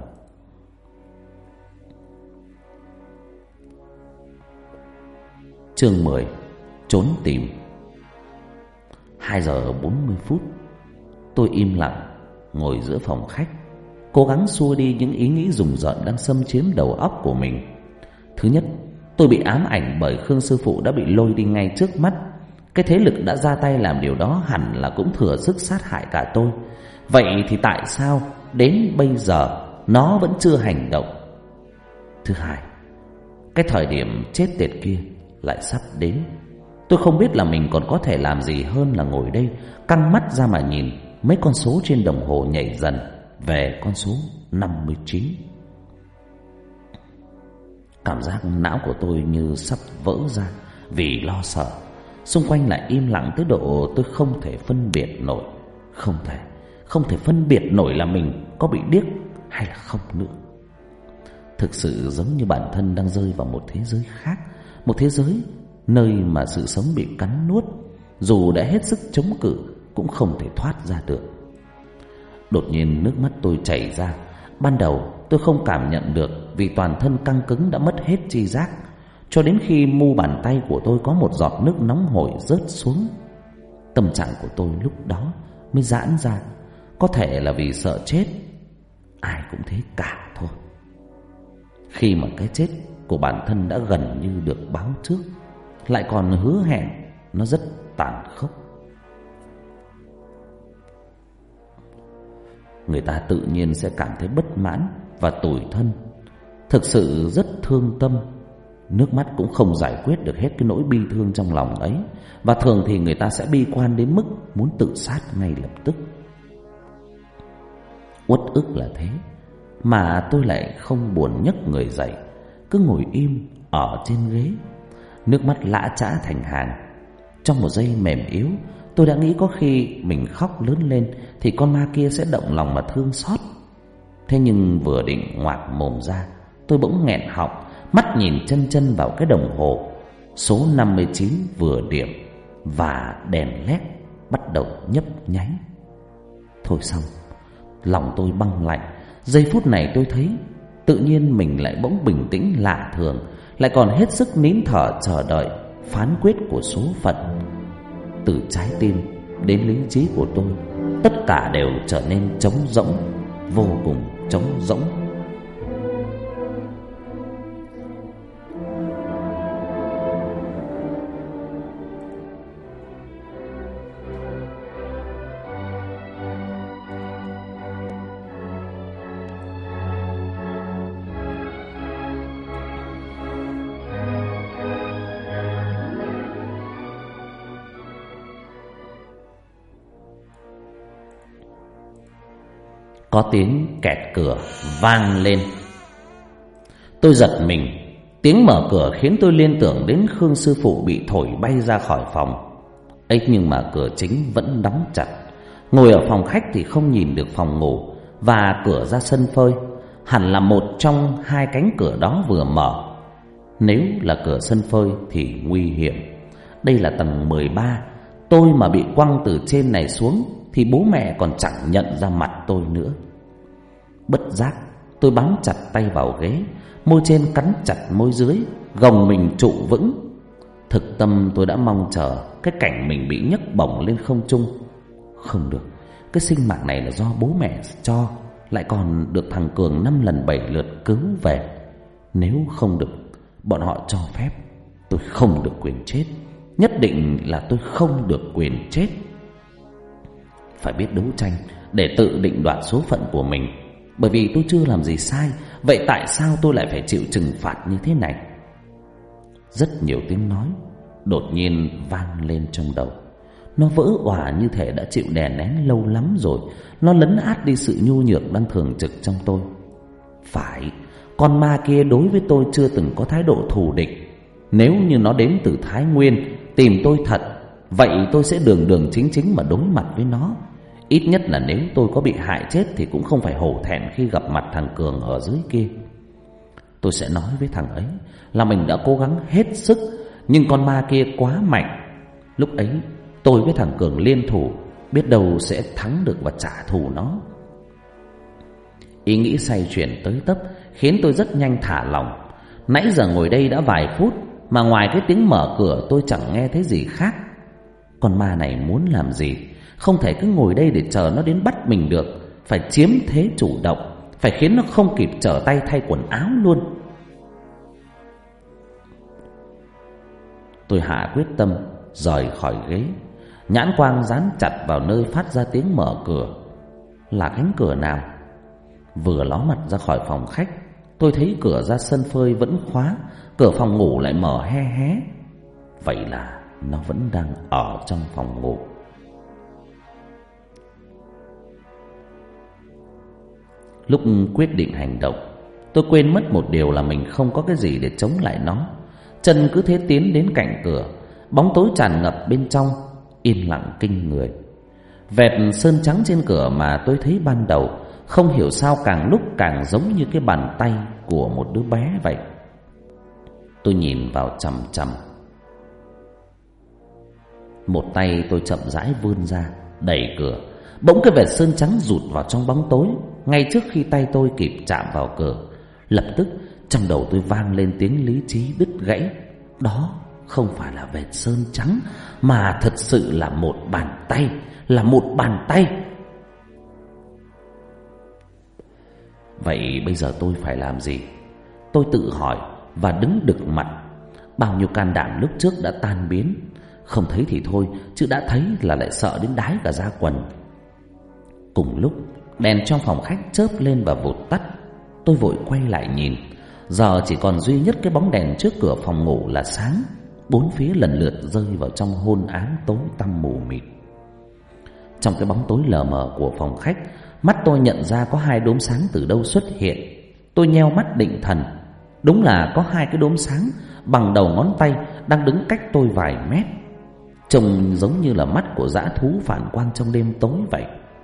Chương mười. Trốn tìm. Hai giờ bốn mươi phút, tôi im lặng ngồi giữa phòng khách, cố gắng xua đi những ý nghĩ rùng rợn đang xâm chiếm đầu óc của mình. Thứ nhất, tôi bị ám ảnh bởi Khương sư phụ đã bị lôi đi ngay trước mắt. Cái thế lực đã ra tay làm điều đó hẳn là cũng thừa sức sát hại cả tôi. Vậy thì tại sao đến bây giờ nó vẫn chưa hành động? Thứ hai, cái thời điểm chết tiệt kia lại sắp đến. Tôi không biết là mình còn có thể làm gì hơn là ngồi đây căng mắt ra mà nhìn mấy con số trên đồng hồ nhảy dần về con số năm mươi chín. Cảm giác não của tôi như sắp vỡ ra vì lo sợ. Xung quanh lại im lặng tới độ tôi không thể phân biệt nổi. Không thể, không thể phân biệt nổi là mình có bị điếc hay là không nữa. Thực sự giống như bản thân đang rơi vào một thế giới khác. Một thế giới nơi mà sự sống bị cắn nuốt, dù đã hết sức chống cự cũng không thể thoát ra được. Đột nhiên nước mắt tôi chảy ra. Ban đầu tôi không cảm nhận được vì toàn thân căng cứng đã mất hết tri giác, cho đến khi mu bàn tay của tôi có một giọt nước nóng hổi rớt xuống. Tâm trạng của tôi lúc đó mới giãn ra. Có thể là vì sợ chết. Ai cũng thế cả thôi. Khi mà cái chết của bản thân đã gần như được báo trước, lại còn hứa hẹn, nó rất tàn khốc. Người ta tự nhiên sẽ cảm thấy bất mãn và tủi thân, thực sự rất thương tâm. Nước mắt cũng không giải quyết được hết cái nỗi bi thương trong lòng ấy. Và thường thì người ta sẽ bi quan đến mức muốn tự sát ngay lập tức. Uất ức là thế, mà tôi lại không buồn nhấc người dậy, cứ ngồi im ở trên ghế, nước mắt lã chã thành hàng. Trong một giây mềm yếu, tôi đã nghĩ có khi mình khóc lớn lên thì con ma kia sẽ động lòng mà thương xót. Thế nhưng vừa định ngoạc mồm ra, tôi bỗng nghẹn họng, mắt nhìn chân chân vào cái đồng hồ. Số năm mươi chín vừa điểm và đèn led bắt đầu nhấp nháy. Thôi xong, lòng tôi băng lạnh. Giây phút này tôi thấy tự nhiên mình lại bỗng bình tĩnh lạ thường, lại còn hết sức nín thở chờ đợi phán quyết của số phận. Từ trái tim đến lý trí của tôi, tất cả đều trở nên trống rỗng, vô cùng trống rỗng. Có tiếng kẹt cửa vang lên. Tôi giật mình. Tiếng mở cửa khiến tôi liên tưởng đến Khương sư phụ bị thổi bay ra khỏi phòng. ấy nhưng mà cửa chính vẫn đóng chặt. Ngồi ở phòng khách thì không nhìn được phòng ngủ và cửa ra sân phơi. Hẳn là một trong hai cánh cửa đó vừa mở. Nếu là cửa sân phơi thì nguy hiểm. Đây là tầng mười ba. Tôi mà bị quăng từ trên này xuống thì bố mẹ còn chẳng nhận ra mặt tôi nữa. Bất giác tôi bám chặt tay vào ghế, môi trên cắn chặt môi dưới, gồng mình trụ vững. Thực tâm tôi đã mong chờ cái cảnh mình bị nhấc bổng lên không trung. Không được, cái sinh mạng này là do bố mẹ cho, lại còn được thằng Cường năm lần bảy lượt cứu về. Nếu không được bọn họ cho phép, tôi không được quyền chết. Nhất định là tôi không được quyền chết. Phải biết đấu tranh để tự định đoạt số phận của mình. Bởi vì tôi chưa làm gì sai, vậy tại sao tôi lại phải chịu trừng phạt như thế này? Rất nhiều tiếng nói đột nhiên vang lên trong đầu. Nó vỡ òa như thể đã chịu đè nén lâu lắm rồi. Nó lấn át đi sự nhu nhược đang thường trực trong tôi. Phải, con ma kia đối với tôi chưa từng có thái độ thù địch. Nếu như nó đến từ Thái Nguyên tìm tôi thật, vậy tôi sẽ đường đường chính chính mà đối mặt với nó. Ít nhất là nếu tôi có bị hại chết thì cũng không phải hổ thẹn khi gặp mặt thằng Cường ở dưới kia. Tôi sẽ nói với thằng ấy là mình đã cố gắng hết sức, nhưng con ma kia quá mạnh. Lúc ấy tôi với thằng Cường liên thủ, biết đâu sẽ thắng được và trả thù nó. Ý nghĩ xoay chuyển tới tấp khiến tôi rất nhanh thả lỏng. Nãy giờ ngồi đây đã vài phút mà ngoài cái tiếng mở cửa tôi chẳng nghe thấy gì khác. Con ma này muốn làm gì? Không thể cứ ngồi đây để chờ nó đến bắt mình được. Phải chiếm thế chủ động, phải khiến nó không kịp trở tay thay quần áo luôn. Tôi hạ quyết tâm rời khỏi ghế, nhãn quang dán chặt vào nơi phát ra tiếng mở cửa. Là cánh cửa nào? Vừa ló mặt ra khỏi phòng khách, tôi thấy cửa ra sân phơi vẫn khóa, cửa phòng ngủ lại mở hé hé. Vậy là nó vẫn đang ở trong phòng ngủ. Lúc quyết định hành động, tôi quên mất một điều là mình không có cái gì để chống lại nó. Chân cứ thế tiến đến cạnh cửa. Bóng tối tràn ngập bên trong, yên lặng kinh người. Vệt sơn trắng trên cửa mà tôi thấy ban đầu, không hiểu sao càng lúc càng giống như cái bàn tay của một đứa bé vậy. Tôi nhìn vào chằm chằm. Một tay tôi chậm rãi vươn ra đẩy cửa. Bỗng cái vệt sơn trắng rụt vào trong bóng tối. Ngay trước khi tay tôi kịp chạm vào cửa, lập tức trong đầu tôi vang lên tiếng lý trí đứt gãy. Đó không phải là vệt sơn trắng, mà thật sự là một bàn tay. Là một bàn tay. Vậy bây giờ tôi phải làm gì? Tôi tự hỏi và đứng đực mặt. Bao nhiêu can đảm lúc trước đã tan biến. Không thấy thì thôi, chứ đã thấy là lại sợ đến đái cả da quần. Cùng lúc đèn trong phòng khách chớp lên và vụt tắt. Tôi vội quay lại nhìn. Giờ chỉ còn duy nhất cái bóng đèn trước cửa phòng ngủ là sáng. Bốn phía lần lượt rơi vào trong hôn ám tối tăm mù mịt. Trong cái bóng tối lờ mờ của phòng khách, mắt tôi nhận ra có hai đốm sáng từ đâu xuất hiện. Tôi nheo mắt định thần. Đúng là có hai cái đốm sáng bằng đầu ngón tay đang đứng cách tôi vài mét. Trông giống như là mắt của dã thú phản quang trong đêm tối vậy.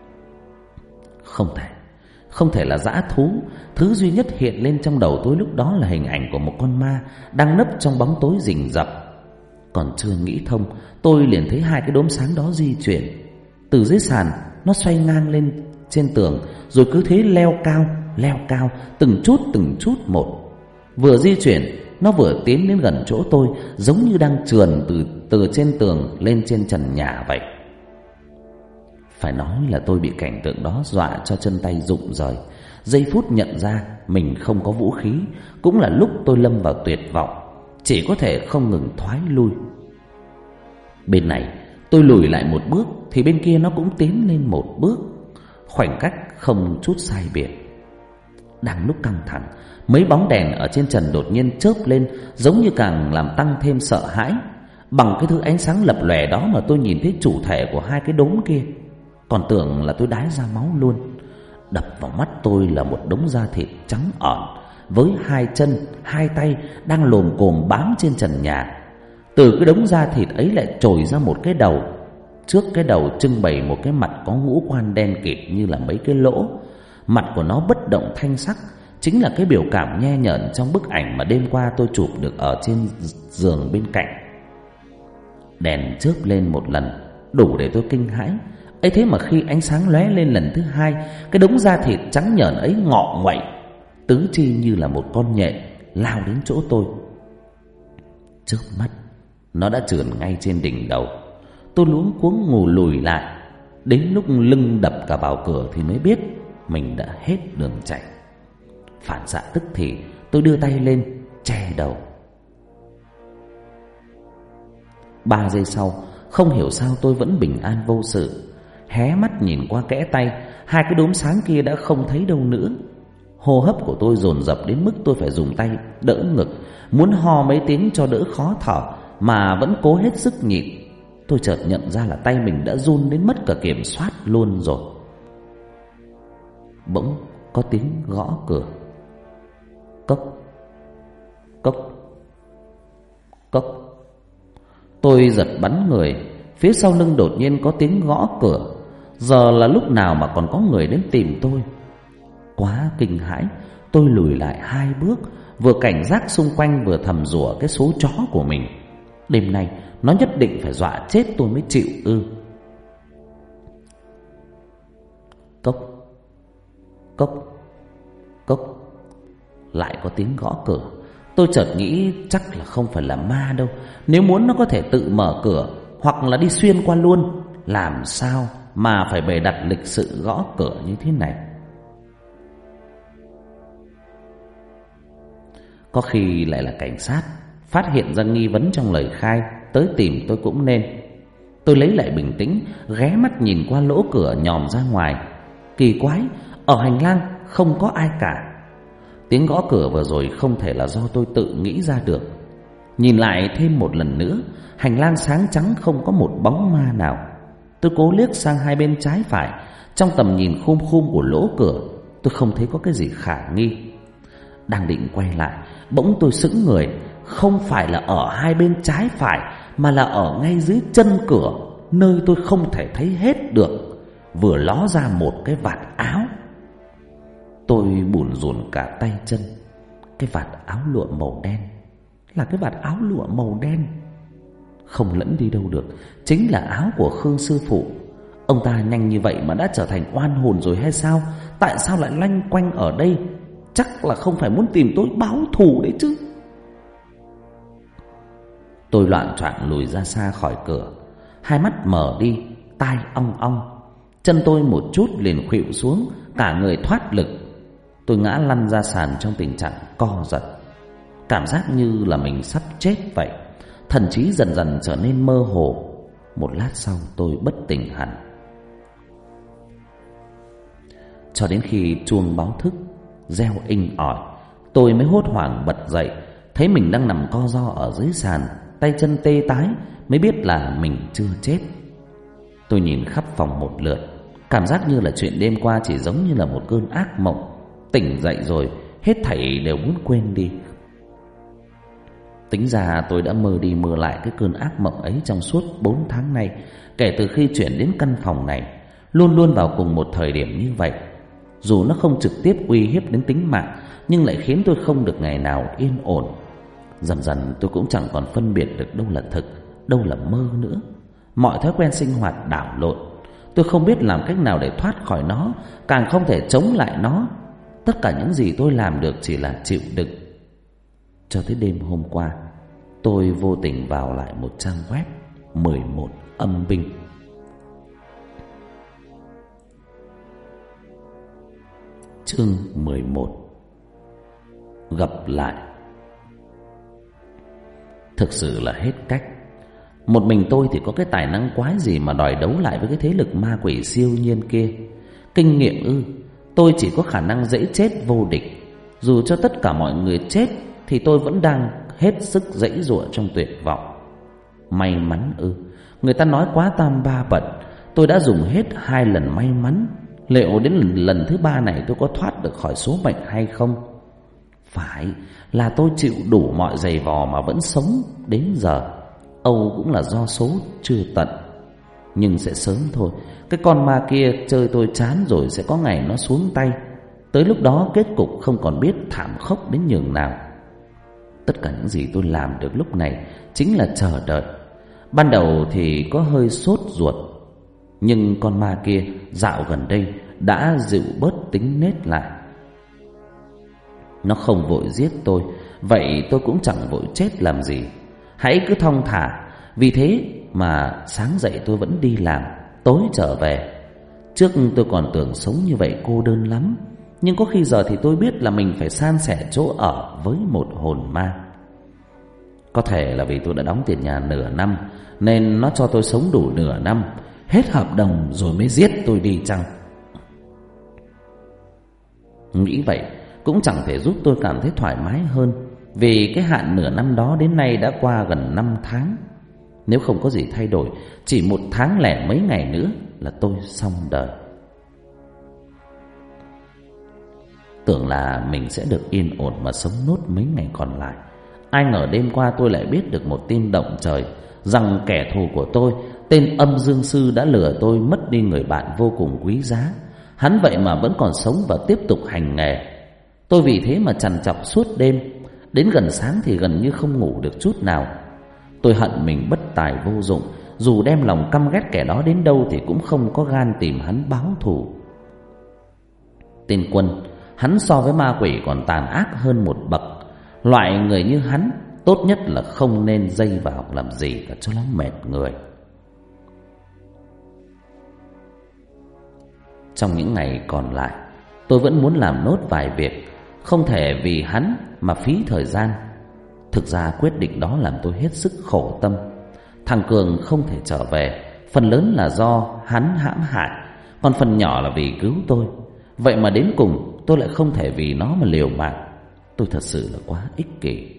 Không thể, không thể là dã thú. Thứ duy nhất hiện lên trong đầu tôi lúc đó là hình ảnh của một con ma đang nấp trong bóng tối rình rập. Còn chưa nghĩ thông, tôi liền thấy hai cái đốm sáng đó di chuyển. Từ dưới sàn, nó xoay ngang lên trên tường, rồi cứ thế leo cao, leo cao, từng chút từng chút một. Vừa di chuyển, nó vừa tiến đến gần chỗ tôi, giống như đang trườn từ, từ trên tường lên trên trần nhà vậy. Phải nói là tôi bị cảnh tượng đó dọa cho chân tay rụng rời. Giây phút nhận ra mình không có vũ khí, cũng là lúc tôi lâm vào tuyệt vọng, chỉ có thể không ngừng thoái lui. Bên này tôi lùi lại một bước thì bên kia nó cũng tiến lên một bước, khoảnh cách không chút sai biệt. Đang lúc căng thẳng, mấy bóng đèn ở trên trần đột nhiên chớp lên, giống như càng làm tăng thêm sợ hãi. Bằng cái thứ ánh sáng lập lòe đó mà tôi nhìn thấy chủ thể của hai cái đốm kia, còn tưởng là tôi đái ra máu luôn. Đập vào mắt tôi là một đống da thịt trắng ỏn, với hai chân, hai tay đang lồm cồm bám trên trần nhà. Từ cái đống da thịt ấy lại trồi ra một cái đầu. Trước cái đầu trưng bày một cái mặt có ngũ quan đen kịt như là mấy cái lỗ. Mặt của nó bất động thanh sắc, chính là cái biểu cảm nhe nhởn trong bức ảnh mà đêm qua tôi chụp được ở trên giường bên cạnh. Đèn chớp lên một lần đủ để tôi kinh hãi. Ấy thế mà khi ánh sáng lóe lên lần thứ hai, cái đống da thịt trắng nhợn ấy ngọ nguậy, tứ chi như là một con nhện lao đến chỗ tôi. Chớp mắt, nó đã trườn ngay trên đỉnh đầu. Tôi luống cuống ngủ lùi lại. Đến lúc lưng đập cả vào cửa thì mới biết mình đã hết đường chạy. Phản xạ tức thì Tôi đưa tay lên che đầu. Ba giây sau, không hiểu sao tôi vẫn bình an vô sự. Hé mắt nhìn qua kẽ tay, hai cái đốm sáng kia đã không thấy đâu nữa. Hô hấp của tôi dồn dập đến mức tôi phải dùng tay đỡ ngực, muốn ho mấy tiếng cho đỡ khó thở mà vẫn cố hết sức nhịn. Tôi chợt nhận ra là tay mình đã run đến mất cả kiểm soát luôn rồi. Bỗng có tiếng gõ cửa. Cốc, cốc, cốc. Tôi giật bắn người. Phía sau lưng đột nhiên có tiếng gõ cửa. Giờ là lúc nào mà còn có người đến tìm tôi? Quá kinh hãi, tôi lùi lại hai bước, vừa cảnh giác xung quanh vừa thầm rủa cái số chó của mình. Đêm nay nó nhất định phải dọa chết tôi mới chịu ư. Cốc, cốc, cốc. Lại có tiếng gõ cửa. Tôi chợt nghĩ chắc là không phải là ma đâu. Nếu muốn nó có thể tự mở cửa, hoặc là đi xuyên qua luôn. Làm sao mà phải bày đặt lịch sự gõ cửa như thế này? Có khi lại là cảnh sát phát hiện ra nghi vấn trong lời khai, tới tìm tôi cũng nên. Tôi lấy lại bình tĩnh, ghé mắt nhìn qua lỗ cửa nhòm ra ngoài. Kỳ quái, ở hành lang không có ai cả. Tiếng gõ cửa vừa rồi không thể là do tôi tự nghĩ ra được. Nhìn lại thêm một lần nữa, hành lang sáng trắng không có một bóng ma nào. Tôi cố liếc sang hai bên trái phải. Trong tầm nhìn khum khum của lỗ cửa, tôi không thấy có cái gì khả nghi. Đang định quay lại, bỗng tôi sững người. Không phải là ở hai bên trái phải, mà là ở ngay dưới chân cửa, nơi tôi không thể thấy hết được, vừa ló ra một cái vạt áo. Tôi bủn rủn cả tay chân. Cái vạt áo lụa màu đen, là cái vạt áo lụa màu đen, không lẫn đi đâu được. Chính là áo của Khương sư phụ. Ông ta nhanh như vậy mà đã trở thành oan hồn rồi hay sao? Tại sao lại loanh quanh ở đây? Chắc là không phải muốn tìm tôi báo thù đấy chứ. Tôi loạng choạng lùi ra xa khỏi cửa. Hai mắt mở đi, tai ong ong. Chân tôi một chút liền khuỵu xuống, cả người thoát lực. Tôi ngã lăn ra sàn trong tình trạng co giật. Cảm giác như là mình sắp chết vậy. Thần trí dần dần trở nên mơ hồ. Một lát sau tôi bất tỉnh hẳn. Cho đến khi chuông báo thức reo inh ỏi, tôi mới hốt hoảng bật dậy. Thấy mình đang nằm co ro ở dưới sàn, tay chân tê tái, mới biết là mình chưa chết. Tôi nhìn khắp phòng một lượt, cảm giác như là chuyện đêm qua chỉ giống như là một cơn ác mộng. Tỉnh dậy rồi, hết thảy đều muốn quên đi. Tính ra tôi đã mơ đi mơ lại cái cơn ác mộng ấy trong suốt bốn tháng nay. Kể từ khi chuyển đến căn phòng này, luôn luôn vào cùng một thời điểm như vậy. Dù nó không trực tiếp uy hiếp đến tính mạng, nhưng lại khiến tôi không được ngày nào yên ổn. Dần dần tôi cũng chẳng còn phân biệt được đâu là thực, đâu là mơ nữa. Mọi thói quen sinh hoạt đảo lộn. Tôi không biết làm cách nào để thoát khỏi nó, càng không thể chống lại nó. Tất cả những gì tôi làm được chỉ là chịu đựng. Cho tới đêm hôm qua, tôi vô tình vào lại một trang web mười một âm binh. Chương mười một. Gặp lại. Thực sự là hết cách. Một mình tôi thì có cái tài năng quái gì mà đòi đấu lại với cái thế lực ma quỷ siêu nhiên kia. Kinh nghiệm ư? Tôi chỉ có khả năng dễ chết vô địch. Dù cho tất cả mọi người chết thì tôi vẫn đang hết sức giãy giụa trong tuyệt vọng. May mắn ư? Người ta nói quá tam ba bận. Tôi đã dùng hết hai lần may mắn. Liệu đến lần, lần thứ ba này tôi có thoát được khỏi số mệnh hay không? Phải là tôi chịu đủ mọi giày vò mà vẫn sống đến giờ. Âu cũng là do số chưa tận. Nhưng sẽ sớm thôi. Cái con ma kia chơi tôi chán rồi, sẽ có ngày nó xuống tay. Tới lúc đó kết cục không còn biết thảm khốc đến nhường nào. Tất cả những gì tôi làm được lúc này chính là chờ đợi. Ban đầu thì có hơi sốt ruột, nhưng con ma kia dạo gần đây đã dịu bớt tính nết lại. Nó không vội giết tôi, vậy tôi cũng chẳng vội chết làm gì. Hãy cứ thong thả. Vì thế mà sáng dậy tôi vẫn đi làm, tối trở về. Trước tôi còn tưởng sống như vậy cô đơn lắm, Nhưng có khi giờ thì tôi biết là mình phải san sẻ chỗ ở với một hồn ma. Có thể là vì tôi đã đóng tiền nhà nửa năm nên nó cho tôi sống đủ nửa năm, hết hợp đồng rồi mới giết tôi đi chăng? Nghĩ vậy cũng chẳng thể giúp tôi cảm thấy thoải mái hơn, vì cái hạn nửa năm đó đến nay đã qua gần năm tháng. Nếu không có gì thay đổi, chỉ một tháng lẻ mấy ngày nữa là tôi xong đời. Tưởng là mình sẽ được yên ổn mà sống nốt mấy ngày còn lại, ai ngờ đêm qua tôi lại biết được một tin động trời, rằng kẻ thù của tôi, tên Âm Dương Sư, đã lừa tôi mất đi người bạn vô cùng quý giá. Hắn vậy mà vẫn còn sống và tiếp tục hành nghề. Tôi vì thế mà trằn trọc suốt đêm, đến gần sáng thì gần như không ngủ được chút nào. Tôi hận mình bất tài vô dụng, dù đem lòng căm ghét kẻ đó đến đâu thì cũng không có gan tìm hắn báo thù. Tên Quân, hắn so với ma quỷ còn tàn ác hơn một bậc. Loại người như hắn tốt nhất là không nên dây vào làm gì cả cho nó mệt người. Trong những ngày còn lại, tôi vẫn muốn làm nốt vài việc, không thể vì hắn mà phí thời gian. Thực ra quyết định đó làm tôi hết sức khổ tâm. Thằng Cường không thể trở về, phần lớn là do hắn hãm hại, còn phần nhỏ là vì cứu tôi. Vậy mà đến cùng tôi lại không thể vì nó mà liều mạng. Tôi thật sự là quá ích kỷ.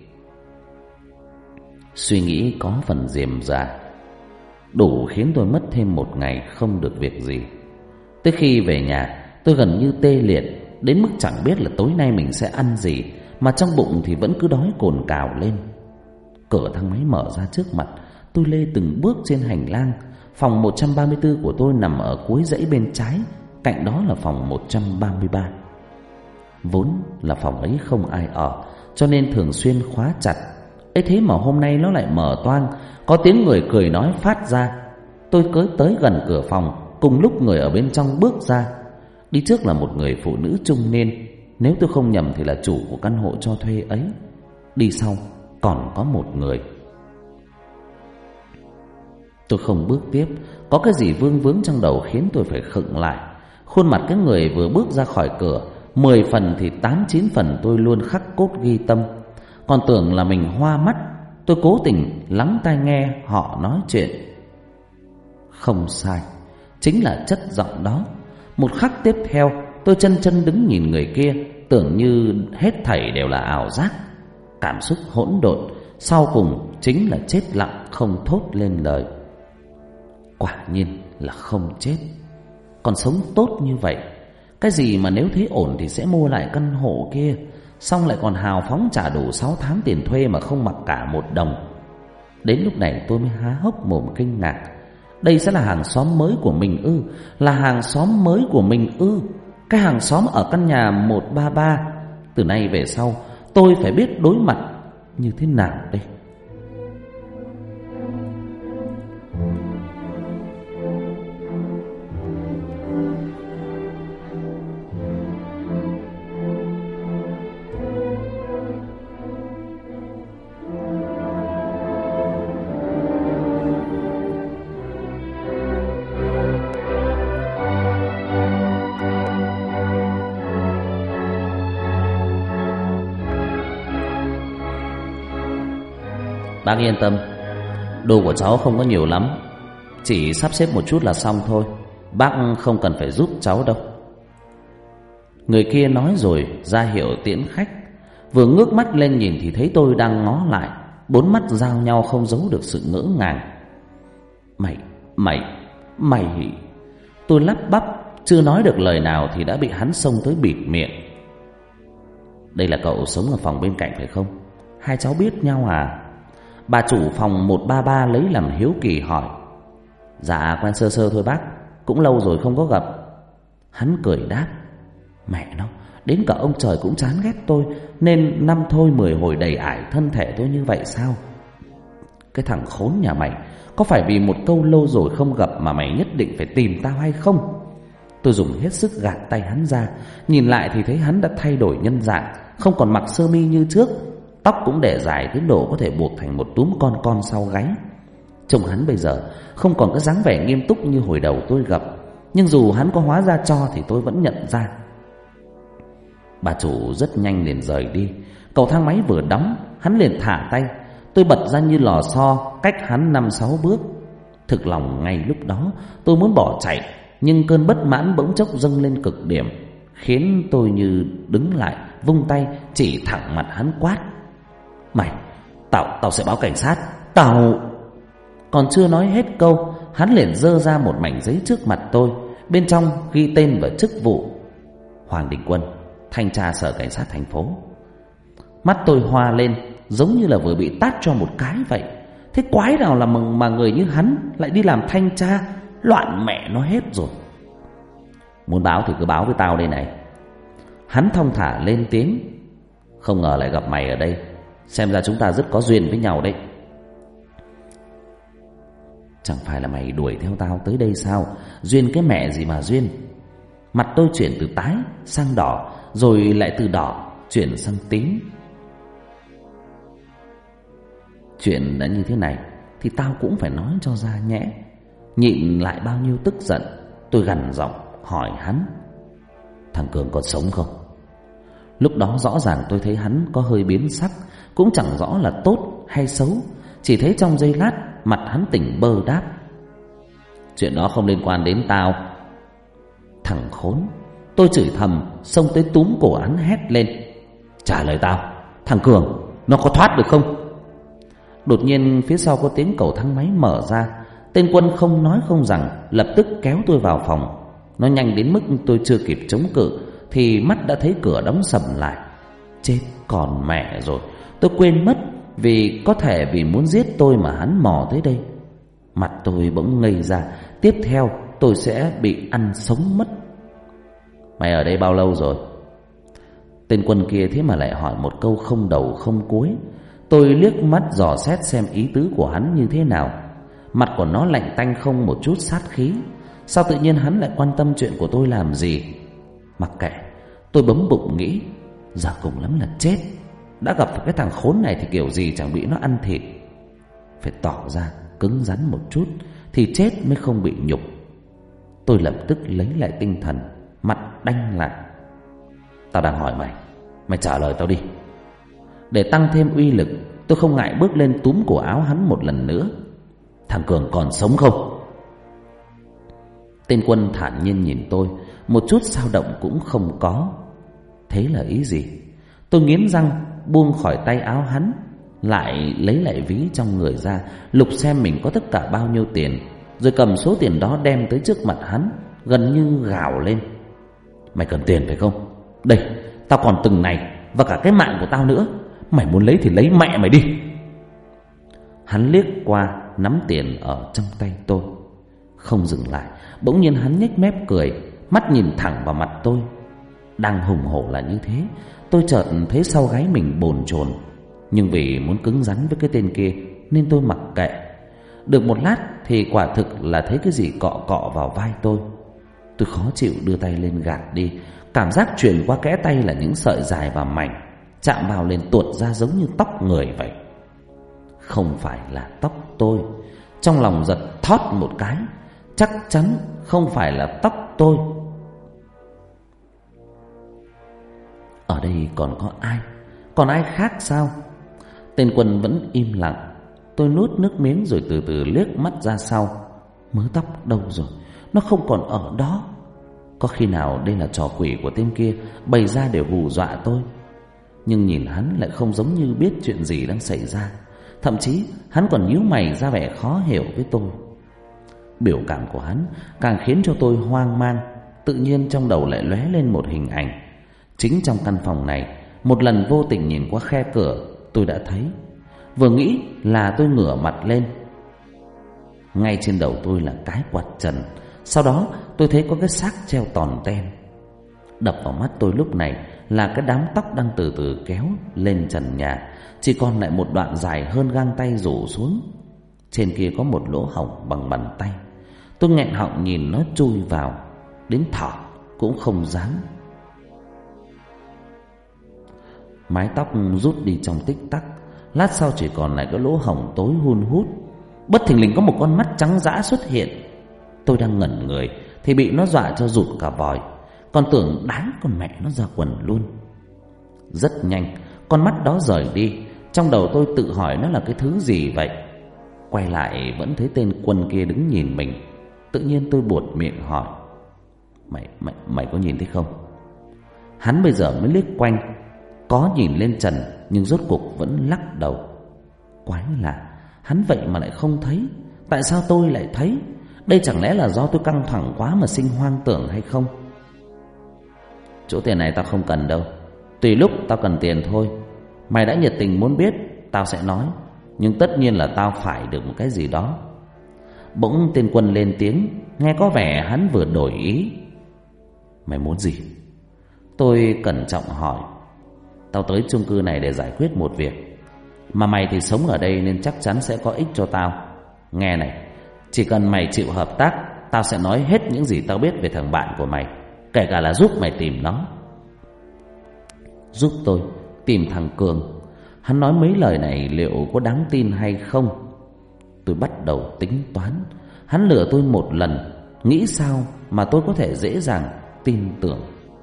Suy nghĩ có phần rườm rà, đủ khiến tôi mất thêm một ngày không được việc gì. Tới khi về nhà, tôi gần như tê liệt, đến mức chẳng biết là tối nay mình sẽ ăn gì, mà trong bụng thì vẫn cứ đói cồn cào lên. Cửa thang máy mở ra trước mặt, tôi lê từng bước trên hành lang. Phòng một trăm ba mươi tư của tôi nằm ở cuối dãy bên trái, cạnh đó là phòng một trăm ba mươi ba. Vốn là phòng ấy không ai ở, cho nên thường xuyên khóa chặt. ấy thế mà hôm nay nó lại mở toang, có tiếng người cười nói phát ra. Tôi cứ tới gần cửa phòng, cùng lúc người ở bên trong bước ra. Đi trước là một người phụ nữ trung niên, nếu tôi không nhầm thì là chủ của căn hộ cho thuê ấy. Đi sau còn có một người. Tôi không bước tiếp, có cái gì vương vướng trong đầu khiến tôi phải khựng lại. Khuôn mặt cái người vừa bước ra khỏi cửa, mười phần thì tám chín phần tôi luôn khắc cốt ghi tâm. Còn tưởng là mình hoa mắt, tôi cố tình lắng tai nghe họ nói chuyện. Không sai, chính là chất giọng đó. Một khắc tiếp theo, tôi chân chân đứng nhìn người kia, tưởng như hết thảy đều là ảo giác. Cảm xúc hỗn độn, sau cùng chính là chết lặng không thốt lên lời. Quả nhiên là không chết, còn sống tốt như vậy. Cái gì mà nếu thấy ổn thì sẽ mua lại căn hộ kia, xong lại còn hào phóng trả đủ sáu tháng tiền thuê mà không mặc cả một đồng. Đến lúc này tôi mới há hốc mồm kinh ngạc. Đây sẽ là hàng xóm mới của mình ư? Là hàng xóm mới của mình ư? Cái hàng xóm ở căn nhà một ba ba. Từ nay về sau tôi phải biết đối mặt như thế nào đây? Bác yên tâm, đồ của cháu không có nhiều lắm, chỉ sắp xếp một chút là xong thôi. Bác không cần phải giúp cháu đâu. Người kia nói rồi ra hiệu tiễn khách. Vừa ngước mắt lên nhìn thì thấy tôi đang ngó lại, bốn mắt giao nhau không giấu được sự ngỡ ngàng. Mày, mày, mày... Tôi lắp bắp, chưa nói được lời nào thì đã bị hắn xông tới bịt miệng. Đây là cậu sống ở phòng bên cạnh phải không? Hai cháu biết nhau à? Bà chủ phòng một ba ba lấy làm hiếu kỳ hỏi. Dạ quen sơ sơ thôi bác, cũng lâu rồi không có gặp. Hắn cười đáp. Mẹ nó, đến cả ông trời cũng chán ghét tôi, nên năm thôi mười hồi đầy ải thân thể tôi như vậy sao? Cái thằng khốn nhà mày, có phải vì một câu lâu rồi không gặp mà mày nhất định phải tìm tao hay không? Tôi dùng hết sức gạt tay hắn ra. Nhìn lại thì thấy hắn đã thay đổi nhân dạng, không còn mặc sơ mi như trước, tóc cũng để dài đến độ có thể buộc thành một túm con con sau gáy. Trông hắn bây giờ không còn cái dáng vẻ nghiêm túc như hồi đầu tôi gặp, nhưng dù hắn có hóa ra cho thì tôi vẫn nhận ra. Bà chủ rất nhanh liền rời đi. Cầu thang máy vừa đóng, hắn liền thả tay. Tôi bật ra như lò xo, cách hắn năm sáu bước. Thực lòng ngay lúc đó tôi muốn bỏ chạy, nhưng cơn bất mãn bỗng chốc dâng lên cực điểm, khiến tôi như đứng lại, vung tay chỉ thẳng mặt hắn quát: Mày, tao, tao sẽ báo cảnh sát, tao... Còn chưa nói hết câu, hắn liền giơ ra một mảnh giấy trước mặt tôi. Bên trong ghi tên và chức vụ: Hoàng Đình Quân, thanh tra sở cảnh sát thành phố. Mắt tôi hoa lên, giống như là vừa bị tát cho một cái vậy. Thế quái nào là mà, mà người như hắn lại đi làm thanh tra? Loạn mẹ nó hết rồi. Muốn báo thì cứ báo với tao đây này. Hắn thong thả lên tiếng: Không ngờ lại gặp mày ở đây, xem ra chúng ta rất có duyên với nhau đấy. Chẳng phải là mày đuổi theo tao tới đây sao? Duyên cái mẹ gì mà duyên. Mặt tôi chuyển từ tái sang đỏ, rồi lại từ đỏ chuyển sang tím. Chuyện đã như thế này thì tao cũng phải nói cho ra nhẽ. Nhịn lại bao nhiêu tức giận, tôi gằn giọng hỏi hắn: Thằng Cường còn sống không? Lúc đó rõ ràng tôi thấy hắn có hơi biến sắc, cũng chẳng rõ là tốt hay xấu. Chỉ thấy trong giây lát mặt hắn tỉnh bơ đáp: Chuyện đó không liên quan đến tao. Thằng khốn! Tôi chửi thầm, xông tới túm cổ hắn hét lên: Trả lời tao, thằng Cường nó có thoát được không? Đột nhiên phía sau có tiếng cầu thang máy mở ra. Tên Quân không nói không rằng lập tức kéo tôi vào phòng. Nó nhanh đến mức tôi chưa kịp chống cự thì mắt đã thấy cửa đóng sầm lại. Chết còn mẹ rồi, tôi quên mất, vì có thể vì muốn giết tôi mà hắn mò tới đây. Mặt tôi bỗng ngây ra, tiếp theo tôi sẽ bị ăn sống mất. Mày ở đây bao lâu rồi? Tên Quân kia thế mà lại hỏi một câu không đầu không cuối. Tôi liếc mắt dò xét xem ý tứ của hắn như thế nào. Mặt của nó lạnh tanh không một chút sát khí. Sao tự nhiên hắn lại quan tâm chuyện của tôi làm gì? Mặc kệ, tôi bấm bụng nghĩ, giờ cùng lắm là chết. Đã gặp cái thằng khốn này thì kiểu gì chẳng bị nó ăn thịt. Phải tỏ ra cứng rắn một chút thì chết mới không bị nhục. Tôi lập tức lấy lại tinh thần, mặt đanh lại. Tao đang hỏi mày, mày trả lời tao đi. Để tăng thêm uy lực, tôi không ngại bước lên túm cổ áo hắn một lần nữa. Thằng Cường còn sống không? Tên Quân thản nhiên nhìn tôi, một chút dao động cũng không có. Thế là ý gì? Tôi nghiến răng buông khỏi tay áo hắn, lại lấy lại ví trong người ra, lục xem mình có tất cả bao nhiêu tiền, rồi cầm số tiền đó đem tới trước mặt hắn, gần như gào lên: Mày cần tiền phải không? Đây, tao còn từng này và cả cái mạng của tao nữa. Mày muốn lấy thì lấy mẹ mày đi. Hắn liếc qua nắm tiền ở trong tay tôi, không dừng lại. Bỗng nhiên hắn nhếch mép cười, mắt nhìn thẳng vào mặt tôi. Đang hùng hổ là như thế, tôi chợt thấy sau gáy mình bồn chồn. Nhưng vì muốn cứng rắn với cái tên kia nên tôi mặc kệ. Được một lát thì quả thực là thấy cái gì cọ cọ vào vai tôi. Tôi khó chịu đưa tay lên gạt đi. Cảm giác truyền qua kẽ tay là những sợi dài và mảnh, chạm vào lên tuột ra giống như tóc người vậy. Không phải là tóc tôi. Trong lòng giật thót một cái, chắc chắn không phải là tóc tôi. Ở đây còn có ai? Còn ai khác sao? Tên Quân vẫn im lặng. Tôi nuốt nước miếng rồi từ từ liếc mắt ra sau. Mớ tóc đâu rồi? Nó không còn ở đó. Có khi nào đây là trò quỷ của tên kia bày ra để hù dọa tôi? Nhưng nhìn hắn lại không giống như biết chuyện gì đang xảy ra. Thậm chí hắn còn nhíu mày ra vẻ khó hiểu với tôi. Biểu cảm của hắn càng khiến cho tôi hoang mang. Tự nhiên trong đầu lại lóe lên một hình ảnh. Chính trong căn phòng này, một lần vô tình nhìn qua khe cửa, tôi đã thấy. Vừa nghĩ là tôi ngửa mặt lên. Ngay trên đầu tôi là cái quạt trần. Sau đó tôi thấy có cái xác treo tòn ten. Đập vào mắt tôi lúc này là cái đám tóc đang từ từ kéo lên trần nhà. Chỉ còn lại một đoạn dài hơn gang tay rủ xuống. Trên kia có một lỗ hổng bằng bàn tay. Tôi nghẹn họng nhìn nó chui vào, đến thở cũng không dám. Mái tóc rút đi trong tích tắc. Lát sau chỉ còn lại cái lỗ hổng tối hun hút. Bất thình lình có một con mắt trắng dã xuất hiện. Tôi đang ngẩn người thì bị nó dọa cho rụt cả vòi, còn tưởng đánh con mẹ nó ra quần luôn. Rất nhanh, con mắt đó rời đi. Trong đầu tôi tự hỏi nó là cái thứ gì vậy. Quay lại vẫn thấy tên Quân kia đứng nhìn mình. Tự nhiên tôi buột miệng hỏi: Mày, mày, mày có nhìn thấy không? Hắn bây giờ mới liếc quanh, có nhìn lên trần, nhưng rốt cuộc vẫn lắc đầu. Quái lạ, hắn vậy mà lại không thấy. Tại sao tôi lại thấy? Đây chẳng lẽ là do tôi căng thẳng quá mà sinh hoang tưởng hay không? Chỗ tiền này tao không cần đâu. Tùy lúc tao cần tiền thôi. Mày đã nhiệt tình muốn biết, tao sẽ nói. Nhưng tất nhiên là tao phải được một cái gì đó. Bỗng tên Quân lên tiếng, nghe có vẻ hắn vừa đổi ý. Mày muốn gì? Tôi cẩn trọng hỏi. Tao tới chung cư này để giải quyết một việc, mà mày thì sống ở đây nên chắc chắn sẽ có ích cho tao. Nghe này, chỉ cần mày chịu hợp tác, tao sẽ nói hết những gì tao biết về thằng bạn của mày, kể cả là giúp mày tìm nó. Giúp tôi tìm thằng Cường? Hắn nói mấy lời này liệu có đáng tin hay không? Tôi bắt đầu tính toán. Hắn lừa tôi một lần, nghĩ sao mà tôi có thể dễ dàng tin tưởng.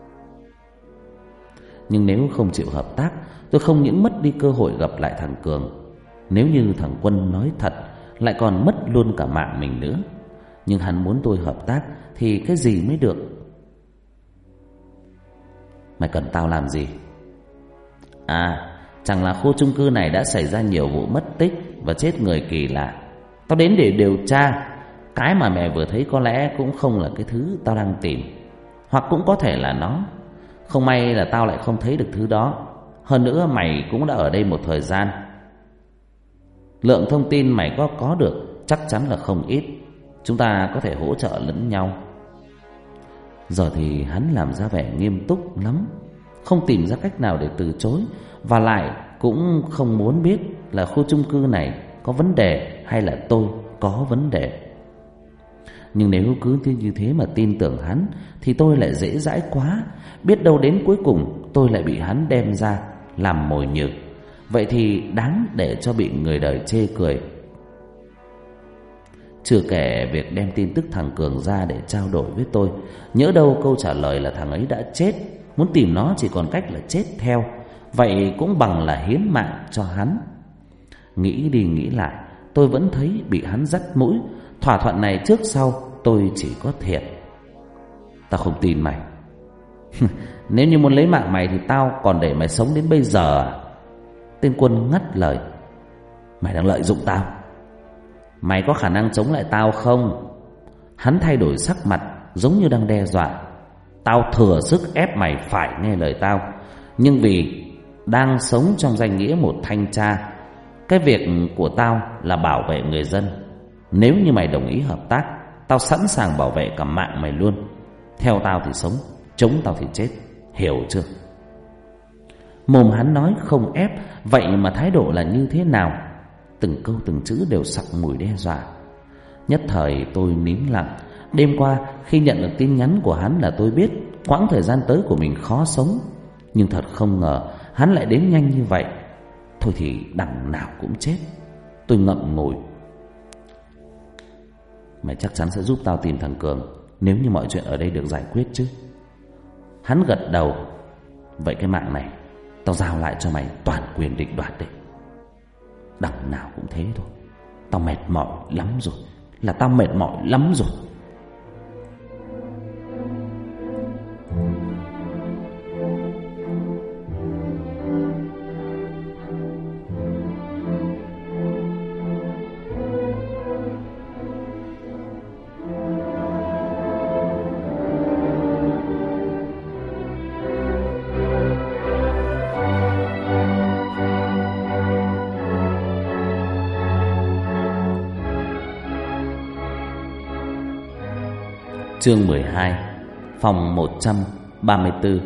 Nhưng nếu không chịu hợp tác, tôi không những mất đi cơ hội gặp lại thằng Cường. Nếu như thằng Quân nói thật, lại còn mất luôn cả mạng mình nữa. Nhưng hắn muốn tôi hợp tác thì cái gì mới được? Mày cần tao làm gì? À, chẳng là khu chung cư này đã xảy ra nhiều vụ mất tích và chết người kỳ lạ. Tao đến để điều tra. Cái mà mẹ vừa thấy có lẽ cũng không là cái thứ tao đang tìm, hoặc cũng có thể là nó. Không may là tao lại không thấy được thứ đó. Hơn nữa mày cũng đã ở đây một thời gian. Lượng thông tin mày có có được chắc chắn là không ít. Chúng ta có thể hỗ trợ lẫn nhau. Giờ thì hắn làm ra vẻ nghiêm túc lắm, không tìm ra cách nào để từ chối, và lại cũng không muốn biết là khu chung cư này có vấn đề hay là tôi có vấn đề. Nhưng nếu cứ như thế mà tin tưởng hắn thì tôi lại dễ dãi quá. Biết đâu đến cuối cùng tôi lại bị hắn đem ra làm mồi nhử. Vậy thì đáng để cho bị người đời chê cười. Chưa kể việc đem tin tức thằng Cường ra để trao đổi với tôi. Nhỡ đâu câu trả lời là thằng ấy đã chết, muốn tìm nó chỉ còn cách là chết theo. Vậy cũng bằng là hiến mạng cho hắn. Nghĩ đi nghĩ lại, tôi vẫn thấy bị hắn dắt mũi. Thỏa thuận này trước sau tôi chỉ có thiệt. Tao không tin mày. Nếu như muốn lấy mạng mày thì tao còn để mày sống đến bây giờ à? Tên Quân ngắt lời. Mày đang lợi dụng tao. Mày có khả năng chống lại tao không? Hắn thay đổi sắc mặt, giống như đang đe dọa. Tao thừa sức ép mày phải nghe lời tao, nhưng vì đang sống trong danh nghĩa một thanh tra, cái việc của tao là bảo vệ người dân. Nếu như mày đồng ý hợp tác, tao sẵn sàng bảo vệ cả mạng mày luôn. Theo tao thì sống, chống tao thì chết. Hiểu chưa? Mồm hắn nói không ép, vậy mà thái độ là như thế nào? Từng câu từng chữ đều sặc mùi đe dọa. Nhất thời tôi nín lặng. Đêm qua khi nhận được tin nhắn của hắn là tôi biết quãng thời gian tới của mình khó sống. Nhưng thật không ngờ hắn lại đến nhanh như vậy. Thôi thì đằng nào cũng chết. Tôi ngậm ngùi. Mày chắc chắn sẽ giúp tao tìm thằng Cường, nếu như mọi chuyện ở đây được giải quyết chứ? Hắn gật đầu. Vậy cái mạng này tao giao lại cho mày toàn quyền định đoạt đi. Đằng nào cũng thế thôi. Tao mệt mỏi lắm rồi. Là tao mệt mỏi lắm rồi. Chương mười hai, phòng một trăm ba mươi tư.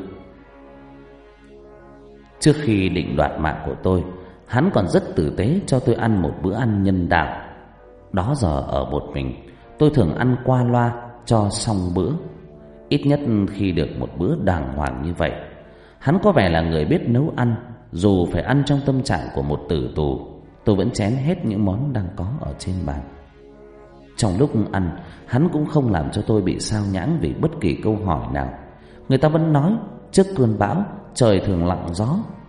Trước khi định đoạt mạng của tôi, hắn còn rất tử tế cho tôi ăn một bữa ăn nhân đạo. Đó giờ ở một mình, tôi thường ăn qua loa cho xong bữa. Ít nhất khi được một bữa đàng hoàng như vậy. Hắn có vẻ là người biết nấu ăn. Dù phải ăn trong tâm trạng của một tử tù, tôi vẫn chén hết những món đang có ở trên bàn. Trong lúc ăn, hắn cũng không làm cho tôi bị sao nhãng vì bất kỳ câu hỏi nào. Người ta vẫn nói trước cơn bão trời thường lặng gió,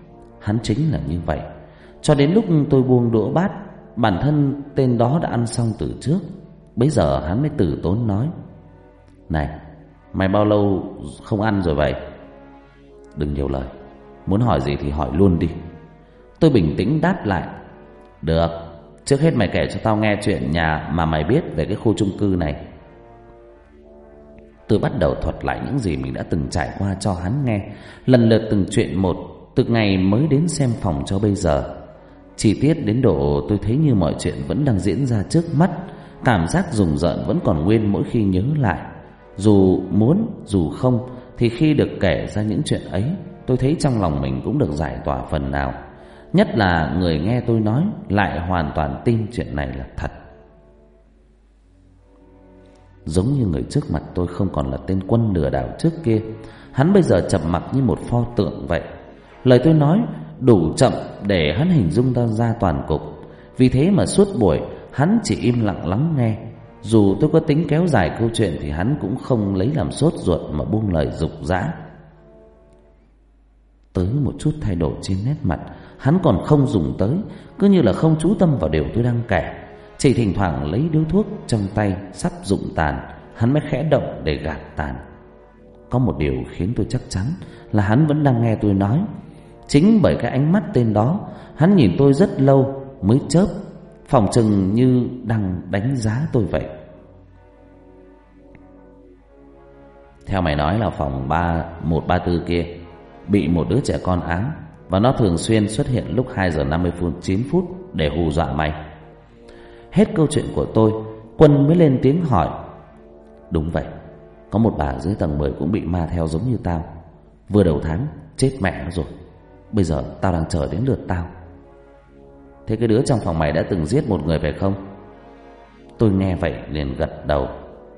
hắn chính là như vậy. Cho đến lúc tôi buông đũa bát, bản thân tên đó đã ăn xong từ trước. Bấy giờ hắn mới từ tốn nói: "Này, mày bao lâu không ăn rồi vậy?" "Đừng nhiều lời, muốn hỏi gì thì hỏi luôn đi." Tôi bình tĩnh đáp lại: "Được, trước hết mày kể cho tao nghe chuyện nhà mà mày biết về cái khu chung cư này." Tôi bắt đầu thuật lại những gì mình đã từng trải qua cho hắn nghe, lần lượt từng chuyện một, từ ngày mới đến xem phòng cho bây giờ. Chi tiết đến độ tôi thấy như mọi chuyện vẫn đang diễn ra trước mắt. Cảm giác rùng rợn vẫn còn nguyên mỗi khi nhớ lại. Dù muốn dù không thì khi được kể ra những chuyện ấy, tôi thấy trong lòng mình cũng được giải tỏa phần nào. Nhất là người nghe tôi nói lại hoàn toàn tin chuyện này là thật. Giống như người trước mặt tôi không còn là tên Quân lừa đảo trước kia. Hắn bây giờ trầm mặc như một pho tượng vậy. Lời tôi nói đủ chậm để hắn hình dung ra ra toàn cục. Vì thế mà suốt buổi hắn chỉ im lặng lắng nghe. Dù tôi có tính kéo dài câu chuyện thì hắn cũng không lấy làm sốt ruột mà buông lời dục dã. Tới một chút thay đổi trên nét mặt hắn còn không dùng tới, cứ như là không chú tâm vào điều tôi đang kể. Chỉ thỉnh thoảng lấy điếu thuốc trong tay sắp rụng tàn, hắn mới khẽ động để gạt tàn. Có một điều khiến tôi chắc chắn là hắn vẫn đang nghe tôi nói. Chính bởi cái ánh mắt tên đó, hắn nhìn tôi rất lâu mới chớp, phỏng chừng như đang đánh giá tôi vậy. "Theo mày nói là phòng ba một ba tư kia bị một đứa trẻ con ám, và nó thường xuyên xuất hiện lúc hai giờ năm mươi phút chín phút để hù dọa mày." Hết câu chuyện của tôi, Quân mới lên tiếng hỏi: "Đúng vậy, có một bà dưới tầng mười cũng bị ma theo giống như tao. Vừa đầu tháng chết mẹ nó rồi. Bây giờ tao đang chờ đến lượt tao." "Thế cái đứa trong phòng mày đã từng giết một người phải không?" Tôi nghe vậy liền gật đầu.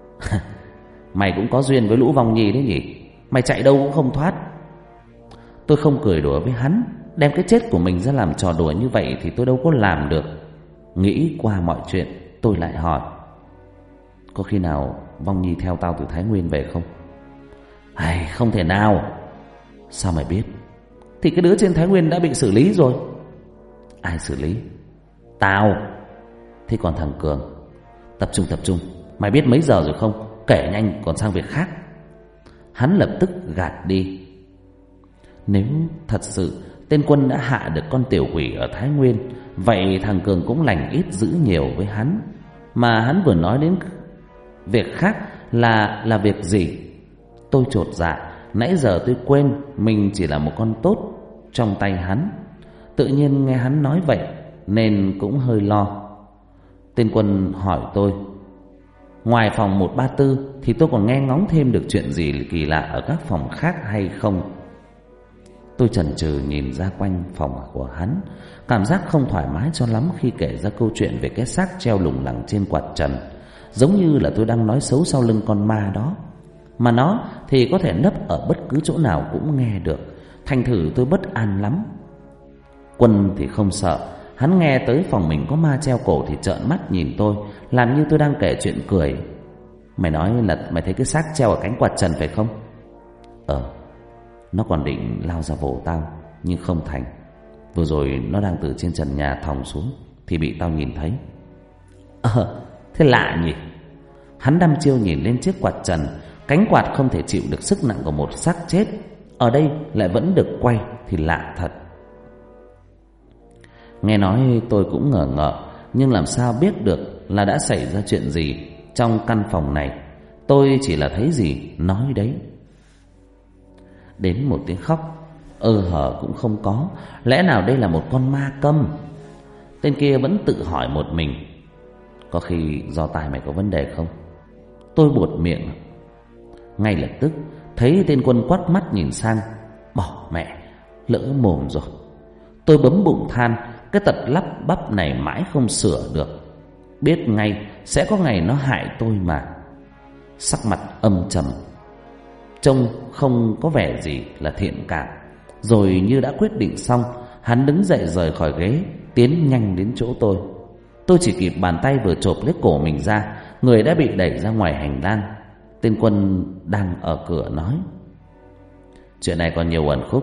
"Mày cũng có duyên với lũ vong nhi đấy nhỉ. Mày chạy đâu cũng không thoát." Tôi không cười đùa với hắn. Đem cái chết của mình ra làm trò đùa như vậy thì tôi đâu có làm được. Nghĩ qua mọi chuyện, tôi lại hỏi: "Có khi nào vong nhi theo tao từ Thái Nguyên về không?" "Ai, không thể nào." "Sao mày biết?" "Thì cái đứa trên Thái Nguyên đã bị xử lý rồi." "Ai xử lý?" "Tao." "Thế còn thằng Cường?" "Tập trung tập trung, mày biết mấy giờ rồi không? Kể nhanh còn sang việc khác." Hắn lập tức gạt đi. Nếu thật sự tên Quân đã hạ được con tiểu quỷ ở Thái Nguyên, vậy thằng Cường cũng lành ít dữ nhiều với hắn. Mà hắn vừa nói đến việc khác là là việc gì? Tôi chột dạ. Nãy giờ tôi quên mình chỉ là một con tốt trong tay hắn. Tự nhiên nghe hắn nói vậy nên cũng hơi lo. Tên Quân hỏi tôi: "Ngoài phòng một ba tư thì tôi còn nghe ngóng thêm được chuyện gì kỳ lạ ở các phòng khác hay không?" Tôi chần chừ nhìn ra quanh phòng của hắn, cảm giác không thoải mái cho lắm khi kể ra câu chuyện về cái xác treo lủng lẳng trên quạt trần. Giống như là tôi đang nói xấu sau lưng con ma đó. Mà nó thì có thể nấp ở bất cứ chỗ nào cũng nghe được. Thành thử tôi bất an lắm. Quân thì không sợ. Hắn nghe tới phòng mình có ma treo cổ thì trợn mắt nhìn tôi, làm như tôi đang kể chuyện cười. "Mày nói là mày thấy cái xác treo ở cánh quạt trần phải không?" "Ờ, nó còn định lao ra vồ tao nhưng không thành. Vừa rồi nó đang từ trên trần nhà thòng xuống thì bị tao nhìn thấy." "Ờ, thế lạ nhỉ." Hắn đăm chiêu nhìn lên chiếc quạt trần. Cánh quạt không thể chịu được sức nặng của một xác chết, ở đây lại vẫn được quay thì lạ thật. Nghe nói tôi cũng ngờ ngợ, nhưng làm sao biết được là đã xảy ra chuyện gì trong căn phòng này. Tôi chỉ là thấy gì nói đấy. Đến một tiếng khóc ơ hở cũng không có. Lẽ nào đây là một con ma câm? Tên kia vẫn tự hỏi một mình: "Có khi do tai mày có vấn đề không?" Tôi buột miệng. Ngay lập tức thấy tên Quân quắt mắt nhìn sang. Bỏ mẹ, lỡ mồm rồi. Tôi bấm bụng than, cái tật lắp bắp này mãi không sửa được. Biết ngay sẽ có ngày nó hại tôi mà. Sắc mặt âm trầm, trông không có vẻ gì là thiện cảm. Rồi như đã quyết định xong, hắn đứng dậy rời khỏi ghế, tiến nhanh đến chỗ tôi. Tôi chỉ kịp bàn tay vừa chộp lấy cổ mình ra, người đã bị đẩy ra ngoài hành lang. Tên Quân đang ở cửa nói: "Chuyện này còn nhiều ẩn khúc,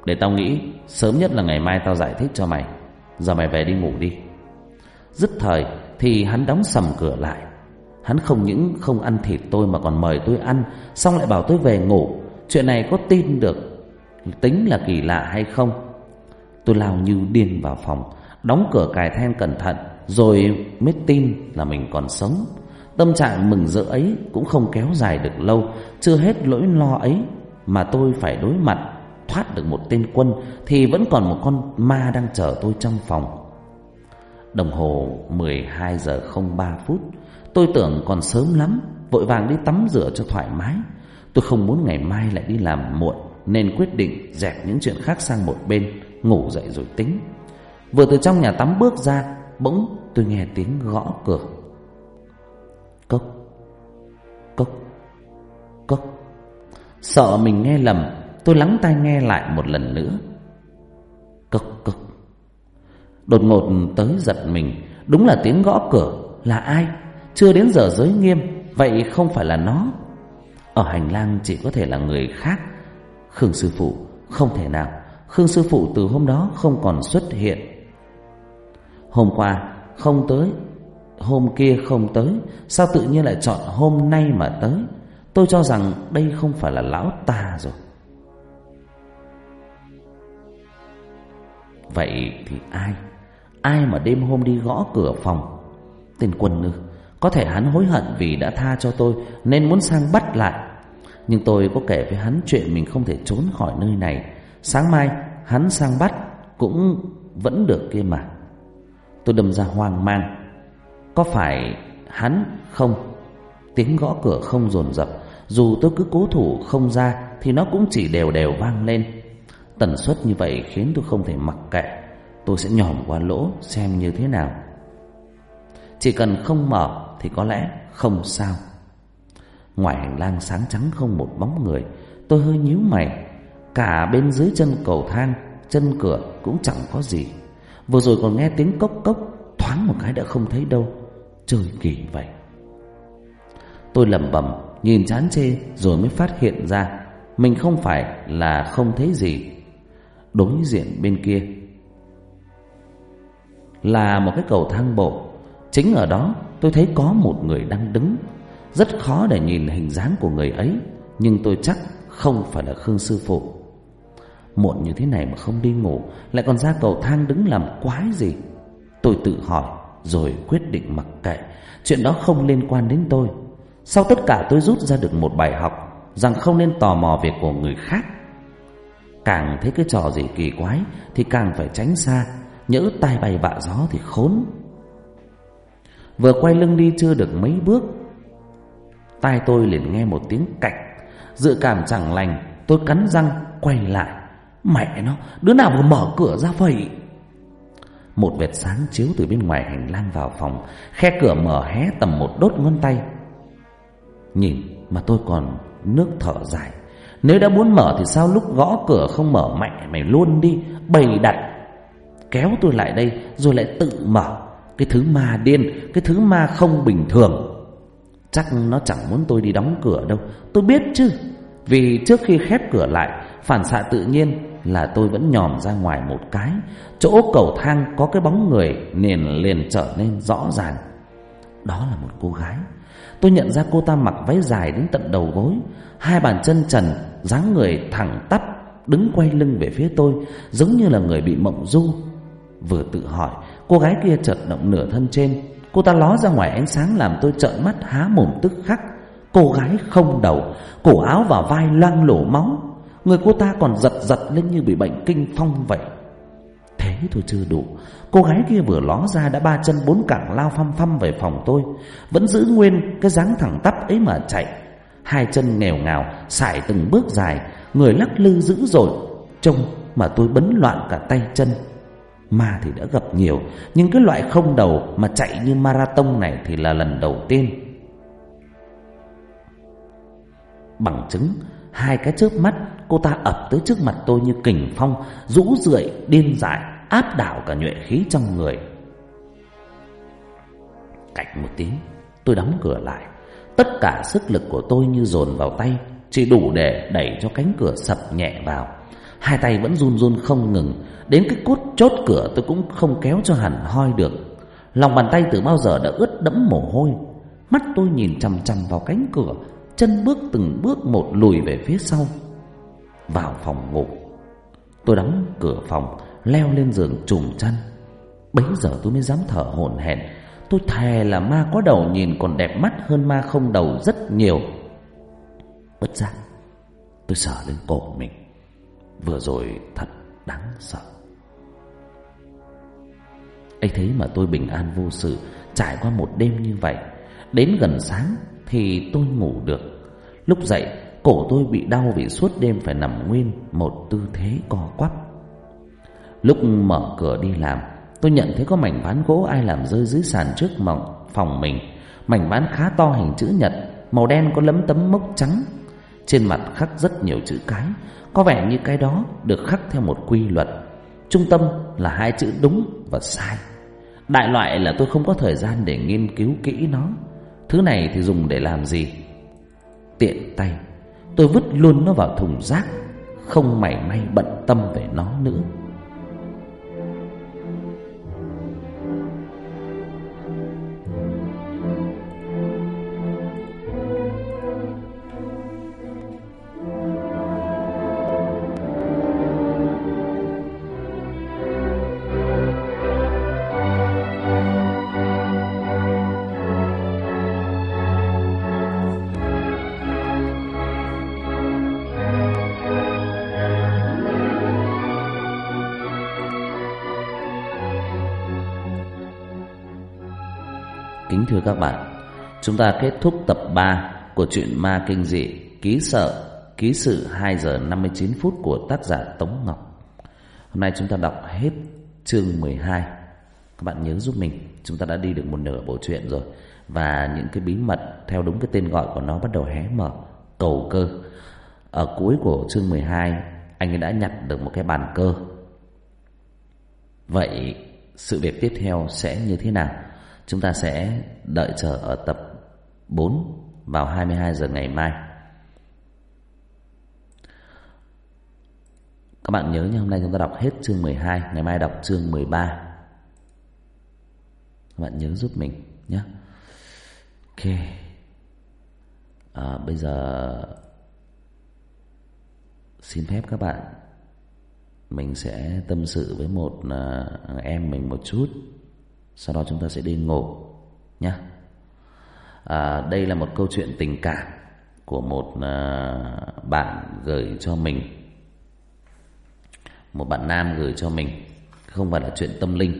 Để tao nghĩ, sớm nhất là ngày mai tao giải thích cho mày. Giờ mày về đi ngủ đi. Dứt thời thì hắn đóng sầm cửa lại. Hắn không những không ăn thịt tôi mà còn mời tôi ăn, xong lại bảo tôi về ngủ. Chuyện này có tin được tính là kỳ lạ hay không? Tôi lao như điên vào phòng, đóng cửa cài then cẩn thận, rồi mới tin là mình còn sống. Tâm trạng mừng rỡ ấy cũng không kéo dài được lâu. Chưa hết nỗi lo ấy mà tôi phải đối mặt. Thoát được một tên quân thì vẫn còn một con ma đang chờ tôi trong phòng. Đồng hồ mười hai giờ không ba phút. Tôi tưởng còn sớm lắm, vội vàng đi tắm rửa cho thoải mái. Tôi không muốn ngày mai lại đi làm muộn, nên quyết định dẹp những chuyện khác sang một bên, ngủ dậy rồi tính. Vừa từ trong nhà tắm bước ra, bỗng tôi nghe tiếng gõ cửa. Cốc, cốc, cốc. Sợ mình nghe lầm, tôi lắng tai nghe lại một lần nữa. Cốc, cốc. Đột ngột tới giật mình. Đúng là tiếng gõ cửa. Là ai? Chưa đến giờ giới nghiêm, vậy không phải là nó. Ở hành lang chỉ có thể là người khác. Khương sư phụ? Không thể nào. Khương sư phụ từ hôm đó không còn xuất hiện. Hôm qua không tới, hôm kia không tới, sao tự nhiên lại chọn hôm nay mà tới? Tôi cho rằng đây không phải là lão ta rồi. Vậy thì ai? Ai mà đêm hôm đi gõ cửa phòng? Tên Quân ư? Có thể hắn hối hận vì đã tha cho tôi nên muốn sang bắt lại. Nhưng tôi có kể với hắn chuyện mình không thể trốn khỏi nơi này. Sáng mai hắn sang bắt cũng vẫn được kia mà. Tôi đâm ra hoang mang. Có phải hắn không? Tiếng gõ cửa không dồn dập. Dù tôi cứ cố thủ không ra thì nó cũng chỉ đều đều vang lên. Tần suất như vậy khiến tôi không thể mặc kệ. Tôi sẽ nhòm qua lỗ xem như thế nào. Chỉ cần không mở thì có lẽ không sao. Ngoài hành lang sáng trắng không một bóng người. Tôi hơi nhíu mày. Cả bên dưới chân cầu thang, chân cửa cũng chẳng có gì. Vừa rồi còn nghe tiếng cốc cốc, thoáng một cái đã không thấy đâu. Chơi kỳ vậy. Tôi lẩm bẩm nhìn chán chê rồi mới phát hiện ra mình không phải là không thấy gì. Đối diện bên kia là một cái cầu thang bộ. Chính ở đó tôi thấy có một người đang đứng. Rất khó để nhìn hình dáng của người ấy, nhưng tôi chắc không phải là Khương sư phụ. Muộn như thế này mà không đi ngủ, lại còn ra cầu thang đứng làm quái gì? Tôi tự hỏi rồi quyết định mặc kệ. Chuyện đó không liên quan đến tôi. Sau tất cả tôi rút ra được một bài học, rằng không nên tò mò việc của người khác. Càng thấy cái trò gì kỳ quái thì càng phải tránh xa, nhỡ tai bay vạ gió thì khốn. Vừa quay lưng đi chưa được mấy bước, tai tôi liền nghe một tiếng cạch. Dự cảm chẳng lành, tôi cắn răng quay lại. Mẹ nó, đứa nào vừa mở cửa ra vậy? Một vệt sáng chiếu từ bên ngoài hành lang vào phòng. Khe cửa mở hé tầm một đốt ngón tay. Nhìn mà tôi còn nước thở dài. Nếu đã muốn mở thì sao lúc gõ cửa không mở mẹ mày luôn đi, bày đặt. Kéo tôi lại đây rồi lại tự mở. Cái thứ ma điên, cái thứ ma không bình thường. Chắc nó chẳng muốn tôi đi đóng cửa đâu. Tôi biết chứ. Vì trước khi khép cửa lại, phản xạ tự nhiên là tôi vẫn nhòm ra ngoài một cái. Chỗ cầu thang có cái bóng người nên liền trở nên rõ ràng. Đó là một cô gái. Tôi nhận ra cô ta mặc váy dài đến tận đầu gối, hai bàn chân trần, dáng người thẳng tắp, đứng quay lưng về phía tôi, giống như là người bị mộng du. Vừa tự hỏi, cô gái kia chợt động nửa thân trên. Cô ta ló ra ngoài ánh sáng làm tôi trợn mắt há mồm tức khắc. Cô gái không đầu, cổ áo và vai loang lổ máu. Người cô ta còn giật giật lên như bị bệnh kinh phong vậy. Thế thôi chưa đủ. Cô gái kia vừa ló ra đã ba chân bốn cẳng lao phăm phăm về phòng tôi, vẫn giữ nguyên cái dáng thẳng tắp ấy mà chạy. Hai chân nghèo ngào sải từng bước dài, người lắc lư dữ dội, trông mà tôi bấn loạn cả tay chân. Ma thì đã gặp nhiều, nhưng cái loại không đầu mà chạy như marathon này thì là lần đầu tiên. Bằng chứng, hai cái chớp mắt cô ta ập tới trước mặt tôi như kình phong, rũ rượi điên dại, áp đảo cả nhuệ khí trong người. Cạch một tiếng, tôi đóng cửa lại. Tất cả sức lực của tôi như dồn vào tay, chỉ đủ để đẩy cho cánh cửa sập nhẹ vào. Hai tay vẫn run run không ngừng. Đến cái cốt chốt cửa tôi cũng không kéo cho hẳn hoi được. Lòng bàn tay từ bao giờ đã ướt đẫm mồ hôi. Mắt tôi nhìn chằm chằm vào cánh cửa, chân bước từng bước một lùi về phía sau. Vào phòng ngủ, tôi đóng cửa phòng, leo lên giường trùm chăn. Bấy giờ tôi mới dám thở hổn hển. Tôi thề là ma có đầu nhìn còn đẹp mắt hơn ma không đầu rất nhiều. Bất giác tôi sờ lên cổ mình. Vừa rồi thật đáng sợ. ấy thế mà tôi bình an vô sự trải qua một đêm như vậy. Đến gần sáng thì tôi ngủ được. Lúc dậy cổ tôi bị đau vì suốt đêm phải nằm nguyên một tư thế co quắp. Lúc mở cửa đi làm, tôi nhận thấy có mảnh ván gỗ ai làm rơi dưới sàn trước phòng mình. Mảnh ván khá to hình chữ nhật, màu đen có lấm tấm mốc trắng. Trên mặt khắc rất nhiều chữ cái. Có vẻ như cái đó được khắc theo một quy luật. Trung tâm là hai chữ đúng và sai. Đại loại là tôi không có thời gian để nghiên cứu kỹ nó. Thứ này thì dùng để làm gì? Tiện tay tôi vứt luôn nó vào thùng rác, không mảy may bận tâm về nó nữa. Kính thưa các bạn, chúng ta kết thúc tập ba của truyện ma kinh dị Ký Sợ Ký Sự hai giờ năm mươi chín phút của tác giả Tống Ngọc. Hôm nay chúng ta đọc hết chương mười hai. Các bạn nhớ giúp mình, chúng ta đã đi được một nửa bộ truyện rồi. Và những cái bí mật theo đúng cái tên gọi của nó bắt đầu hé mở. Cầu cơ. Ở cuối của chương mười hai, anh ấy đã nhặt được một cái bàn cơ. Vậy sự việc tiếp theo sẽ như thế nào? Chúng ta sẽ đợi chờ ở tập bốn vào hai mươi hai giờ ngày mai. Các bạn nhớ nhé, hôm nay chúng ta đọc hết chương mười hai, ngày mai đọc chương mười ba. Các bạn nhớ giúp mình nhé. Ok. À, bây giờ xin phép các bạn, mình sẽ tâm sự với một uh, em mình một chút. Sau đó chúng ta sẽ đi ngủ nhé. À, đây là một câu chuyện tình cảm của một uh, bạn gửi cho mình. Một bạn nam gửi cho mình. Không phải là chuyện tâm linh.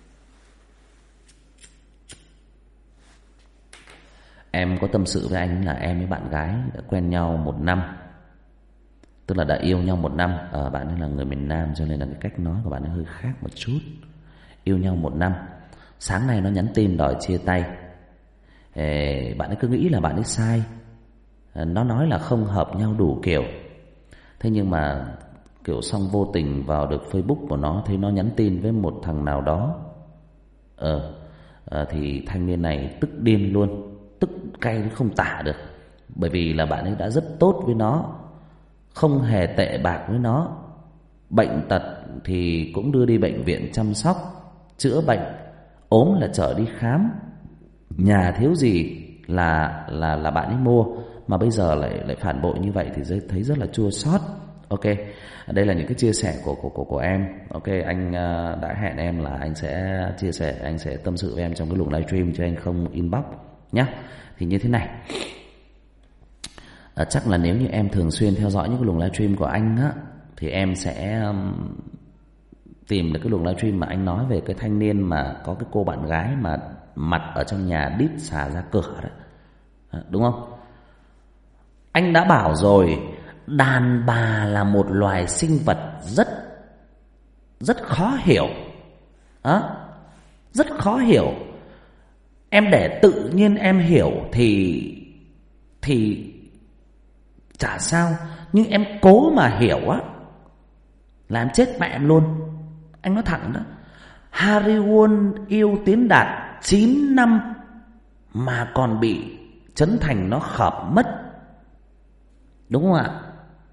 Em có tâm sự với anh là em với bạn gái đã quen nhau một năm. Tức là đã yêu nhau một năm. à, Bạn ấy là người miền Nam cho nên là cái cách nói của bạn ấy hơi khác một chút. Yêu nhau một năm. Sáng nay nó nhắn tin đòi chia tay. Ê, bạn ấy cứ nghĩ là bạn ấy sai. Nó nói là không hợp nhau đủ kiểu. Thế nhưng mà kiểu xong vô tình vào được Facebook của nó, thấy nó nhắn tin với một thằng nào đó. Ờ à, Thì thanh niên này tức điên luôn. Tức cay không tả được. Bởi vì là bạn ấy đã rất tốt với nó, không hề tệ bạc với nó. Bệnh tật thì cũng đưa đi bệnh viện chăm sóc, chữa bệnh. Ốm là chở đi khám. Nhà thiếu gì là là là bạn ấy mua. Mà bây giờ lại lại phản bội như vậy thì thấy rất là chua xót. Ok, đây là những cái chia sẻ của của của của em. Ok, anh uh, đã hẹn em là anh sẽ chia sẻ, anh sẽ tâm sự với em trong cái luồng livestream, cho anh không inbox nhá. Thì như thế này, uh, chắc là nếu như em thường xuyên theo dõi những cái luồng livestream của anh á, thì em sẽ um, tìm được cái luồng livestream mà anh nói về cái thanh niên mà có cái cô bạn gái mà mặt ở trong nhà đít xà ra cửa đó. À, đúng không? Anh đã bảo rồi, đàn bà là một loài sinh vật rất rất khó hiểu. À, rất khó hiểu. Em để tự nhiên em hiểu thì thì chả sao, nhưng em cố mà hiểu á là em chết mẹ em luôn. Anh nói thẳng đó. Harry Won yêu Tiến Đạt chín năm mà còn bị Trấn Thành nó khợp mất. Đúng không ạ?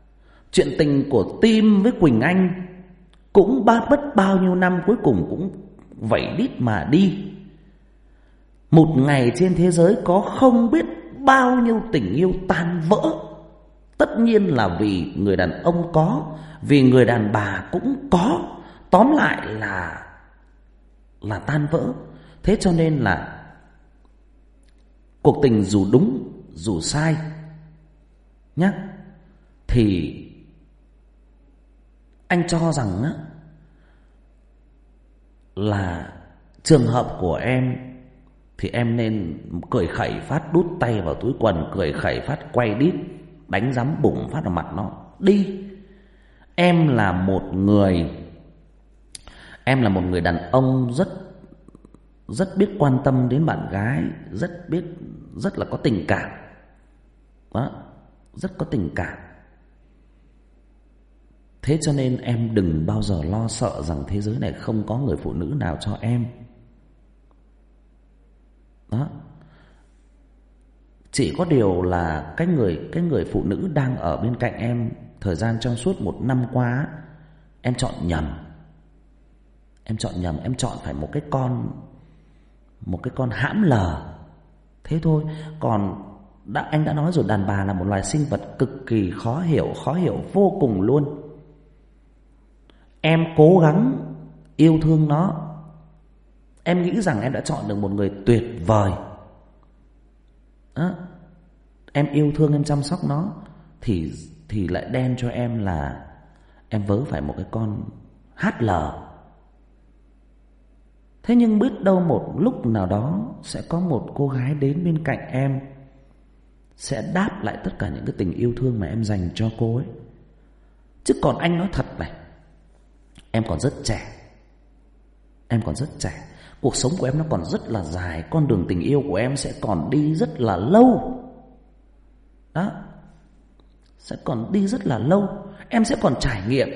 Chuyện tình của Tim với Quỳnh Anh cũng ba bất bao nhiêu năm cuối cùng cũng vẫy đít mà đi. Một ngày trên thế giới có không biết bao nhiêu tình yêu tan vỡ. Tất nhiên là vì người đàn ông có, vì người đàn bà cũng có. Tóm lại là là tan vỡ. Thế cho nên là cuộc tình dù đúng dù sai nhá, thì anh cho rằng á, là trường hợp của em thì em nên cười khẩy phát đút tay vào túi quần, cười khẩy phát quay đít, đánh giấm bủng phát vào mặt nó đi. Em là một người Em là một người đàn ông rất Rất biết quan tâm đến bạn gái, Rất biết Rất là có tình cảm đó, rất có tình cảm. Thế cho nên em đừng bao giờ lo sợ rằng thế giới này không có người phụ nữ nào cho em. Đó. Chỉ có điều là cái người cái người phụ nữ đang ở bên cạnh em thời gian trong suốt một năm qua, em chọn nhầm. Em chọn nhầm, em chọn phải một cái con một cái con hãm lờ. Thế thôi. Còn đã, anh đã nói rồi, đàn bà là một loài sinh vật cực kỳ khó hiểu, khó hiểu vô cùng luôn. Em cố gắng yêu thương nó, em nghĩ rằng em đã chọn được một người tuyệt vời đó. Em yêu thương, em chăm sóc nó, Thì thì lại đen cho em là em vớ phải một cái con hát lờ. Thế nhưng biết đâu một lúc nào đó sẽ có một cô gái đến bên cạnh em, sẽ đáp lại tất cả những cái tình yêu thương mà em dành cho cô ấy. Chứ còn anh nói thật này, em còn rất trẻ. Em còn rất trẻ. Cuộc sống của em nó còn rất là dài. Con đường tình yêu của em sẽ còn đi rất là lâu. Đó. Sẽ còn đi rất là lâu. Em sẽ còn trải nghiệm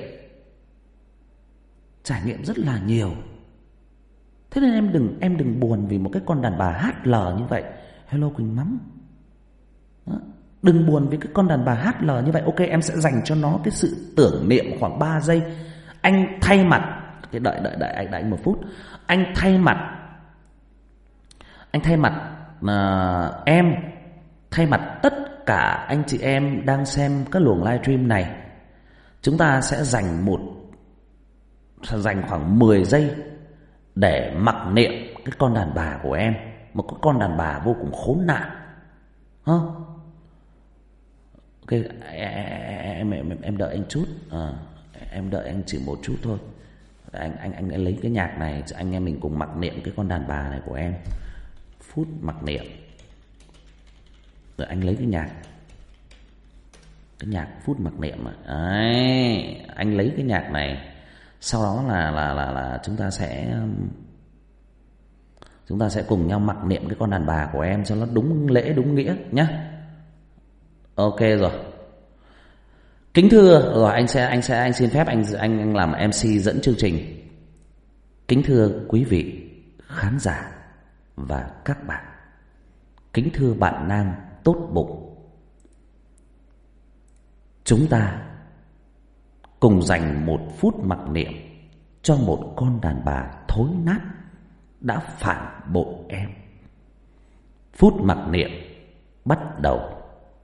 Trải nghiệm rất là nhiều. Thế nên em đừng Em đừng buồn vì một cái con đàn bà hát lờ như vậy. Hello Quỳnh Mắm. Đó. Đừng buồn vì cái con đàn bà hát lờ như vậy. Ok, em sẽ dành cho nó cái sự tưởng niệm khoảng ba giây. Anh thay mặt cái đợi đợi đợi anh đợi anh một phút. Anh thay mặt Anh thay mặt uh, em thay mặt tất cả anh chị em đang xem các luồng livestream này. Chúng ta sẽ dành một dành khoảng mười giây để mặc niệm cái con đàn bà của em, một cái con đàn bà vô cùng khốn nạn. Hả? Ok, em em em đợi anh chút. À, em đợi anh chỉ một chút thôi. Anh anh anh lấy cái nhạc này, anh em mình cùng mặc niệm cái con đàn bà này của em. Phút mặc niệm. Rồi anh lấy cái nhạc, cái nhạc phút mặc niệm mà. Đấy, anh lấy cái nhạc này. Sau đó là là là là chúng ta sẽ chúng ta sẽ cùng nhau mặc niệm cái con đàn bà của em cho nó đúng lễ đúng nghĩa nhé. Ok rồi. Kính thưa, rồi anh sẽ anh sẽ anh xin phép anh anh anh làm em xê dẫn chương trình. Kính thưa quý vị khán giả và các bạn. Kính thưa bạn nam tốt bụng. Chúng ta cùng dành một phút mặc niệm cho một con đàn bà thối nát đã phản bội em. Phút mặc niệm bắt đầu.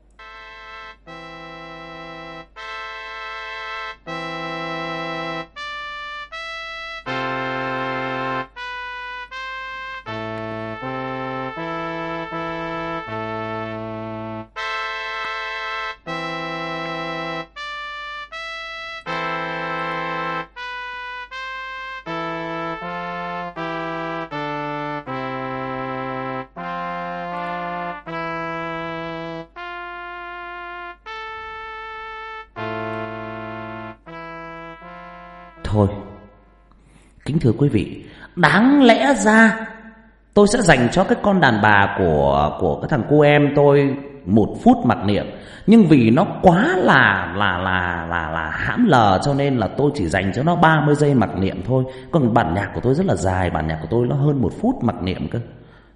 Thôi, kính thưa quý vị, đáng lẽ ra tôi sẽ dành cho cái con đàn bà của của cái thằng cô em tôi một phút mặc niệm, nhưng vì nó quá là là là là là hãm lờ cho nên là tôi chỉ dành cho nó ba mươi giây mặc niệm thôi. Còn bản nhạc của tôi rất là dài, bản nhạc của tôi nó hơn một phút mặc niệm cơ.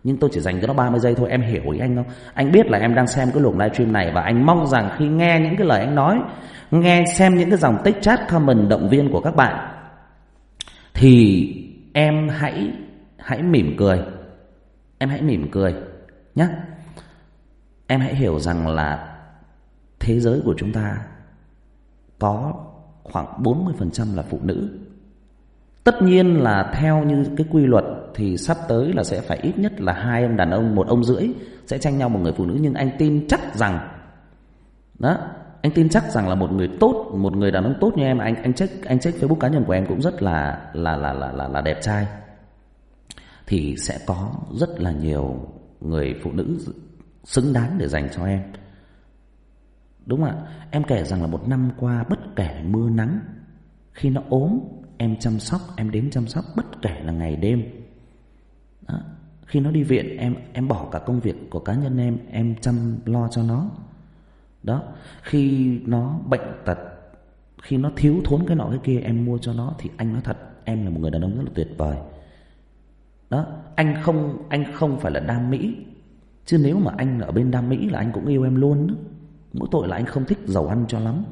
nhưng tôi chỉ dành cho nó ba mươi giây thôi. Em hiểu ý anh không? Anh biết là em đang xem cái luồng livestream này, và anh mong rằng khi nghe những cái lời anh nói, nghe xem những cái dòng tích chat comment động viên của các bạn, thì em hãy hãy mỉm cười. Em hãy mỉm cười nhé. Em hãy hiểu rằng là thế giới của chúng ta có khoảng bốn mươi phần trăm là phụ nữ. Tất nhiên là theo như cái quy luật thì sắp tới là sẽ phải ít nhất là hai ông đàn ông, một ông rưỡi sẽ tranh nhau một người phụ nữ. Nhưng anh tin chắc rằng đó, anh tin chắc rằng là một người tốt, một người đàn ông tốt như em, anh anh check anh check Facebook cá nhân của em cũng rất là là là là là, là đẹp trai, thì sẽ có rất là nhiều người phụ nữ xứng đáng để dành cho em. Đúng ạ. Em kể rằng là một năm qua bất kể mưa nắng, khi nó ốm em chăm sóc, em đến chăm sóc bất kể là ngày đêm. Đó. Khi nó đi viện em em bỏ cả công việc của cá nhân em, em chăm lo cho nó. Đó. Khi nó bệnh tật, khi nó thiếu thốn cái nọ cái kia, em mua cho nó. Thì anh nói thật, em là một người đàn ông rất là tuyệt vời. Đó. Anh không anh không phải là đam mỹ, chứ nếu mà anh ở bên đam mỹ là anh cũng yêu em luôn đó. Mỗi tội là anh không thích giàu ăn cho lắm.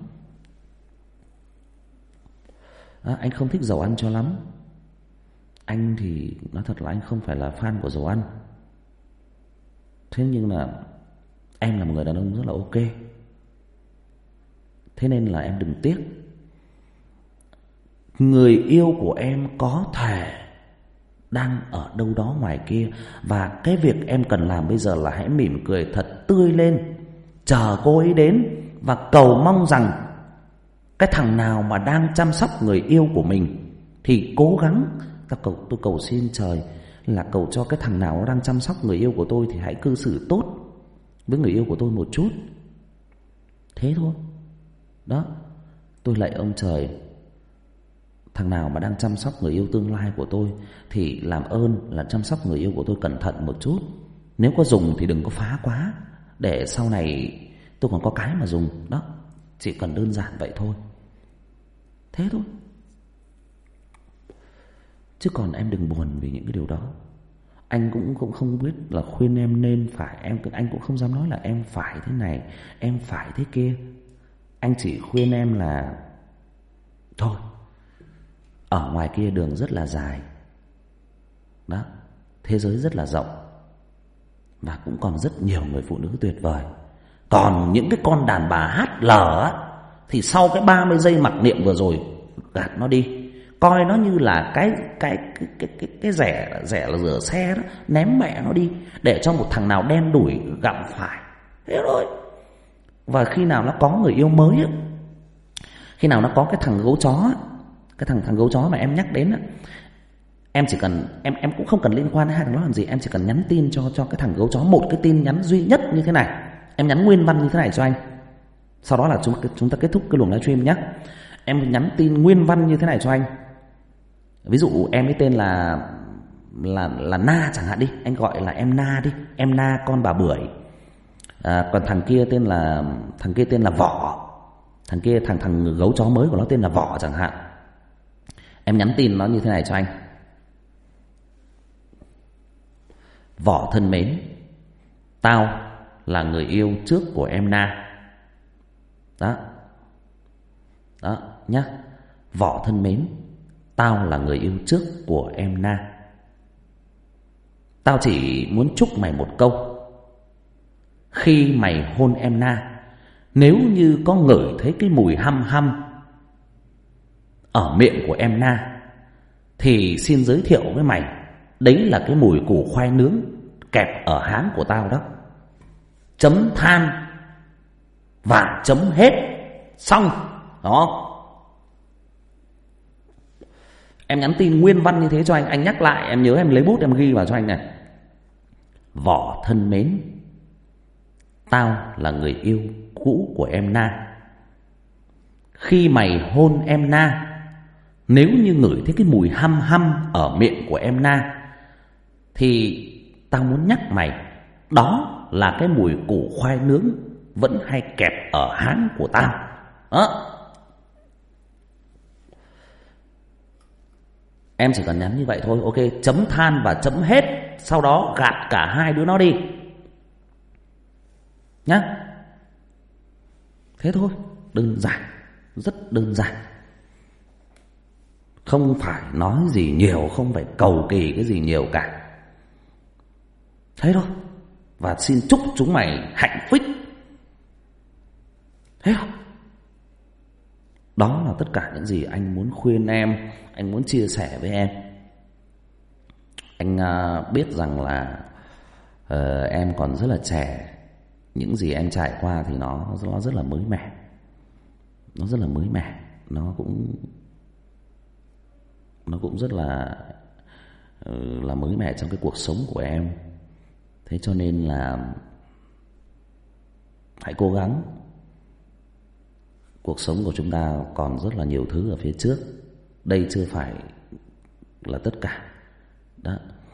Đó, anh không thích dầu ăn cho lắm. Anh thì nói thật là anh không phải là fan của dầu ăn. Thế nhưng là em là một người đàn ông rất là ok. Thế nên là em đừng tiếc. Người yêu của em có thể đang ở đâu đó ngoài kia, và cái việc em cần làm bây giờ là hãy mỉm cười thật tươi lên, chờ cô ấy đến, và cầu mong rằng cái thằng nào mà đang chăm sóc người yêu của mình thì cố gắng, ta cầu, tôi cầu xin trời là cầu cho cái thằng nào đang chăm sóc người yêu của tôi thì hãy cư xử tốt với người yêu của tôi một chút. Thế thôi. Đó. Tôi lạy ông trời, thằng nào mà đang chăm sóc người yêu tương lai của tôi thì làm ơn là chăm sóc người yêu của tôi cẩn thận một chút. Nếu có dùng thì đừng có phá quá, để sau này tôi còn có cái mà dùng. Đó. Chỉ cần đơn giản vậy thôi. Thế thôi. Chứ còn em đừng buồn vì những cái điều đó. Anh cũng cũng không biết là khuyên em nên phải, em anh cũng không dám nói là em phải thế này, em phải thế kia. Anh chỉ khuyên em là thôi, ở ngoài kia đường rất là dài. Đó, thế giới rất là rộng, và cũng còn rất nhiều người phụ nữ tuyệt vời. Còn những cái con đàn bà hát lờ á, thì sau cái ba mươi giây mặc niệm vừa rồi, gạt nó đi. Coi nó như là cái cái cái cái cái, cái rẻ rẻ là rửa xe đó, ném mẹ nó đi, để cho một thằng nào đen đủi gặm phải. Thế thôi. Và khi nào nó có người yêu mới á, khi nào nó có cái thằng gấu chó á, cái thằng thằng gấu chó mà em nhắc đến á, em chỉ cần em em cũng không cần liên quan đến hai thằng đó làm gì, em chỉ cần nhắn tin cho cho cái thằng gấu chó một cái tin nhắn duy nhất như thế này. Em nhắn nguyên văn như thế này cho anh. Sau đó là chúng chúng ta kết thúc cái luồng livestream nhé. Em nhắn tin nguyên văn như thế này cho anh. Ví dụ em ấy tên là là là Na chẳng hạn đi, anh gọi là em Na đi, em Na con bà bưởi. À, còn thằng kia tên là thằng kia tên là Vỏ. Thằng kia thằng thằng gấu chó mới của nó tên là Vỏ chẳng hạn. Em nhắn tin nó như thế này cho anh. Vỏ thân mến, tao là người yêu trước của em Na. Đó. Đó nhá. Vỏ thân mến, tao là người yêu trước của em Na. Tao chỉ muốn chúc mày một câu. Khi mày hôn em Na, nếu như có ngửi thấy cái mùi hăm hăm ở miệng của em Na, thì xin giới thiệu với mày, đấy là cái mùi củ khoai nướng kẹp ở háng của tao đó. Chấm than và chấm hết. Xong. Đó. Em nhắn tin nguyên văn như thế cho anh. Anh nhắc lại, em nhớ em lấy bút em ghi vào cho anh này. Vỏ thân mến, tao là người yêu cũ của em Na. Khi mày hôn em Na, nếu như ngửi thấy cái mùi hăm hăm ở miệng của em Na, thì tao muốn nhắc mày, đó là cái mùi củ khoai nướng vẫn hay kẹp ở háng của tao. Đó. Em chỉ cần nhắn như vậy thôi. Ok, chấm than và chấm hết. sau đó gạt cả hai đứa nó đi nhá. Thế thôi, đơn giản, rất đơn giản. Không phải nói gì nhiều, không phải cầu kỳ cái gì nhiều cả. Thế thôi. Và xin chúc chúng mày hạnh phúc. Thế không? Đó là tất cả những gì anh muốn khuyên em, anh muốn chia sẻ với em. Anh uh, biết rằng là uh, em còn rất là trẻ. Những gì em trải qua thì nó, nó rất là mới mẻ. Nó rất là mới mẻ. Nó cũng Nó cũng rất là uh, Là mới mẻ trong cái cuộc sống của em. Thế cho nên là hãy cố gắng. Cuộc sống của chúng ta còn rất là nhiều thứ ở phía trước. Đây chưa phải là tất cả. Đó.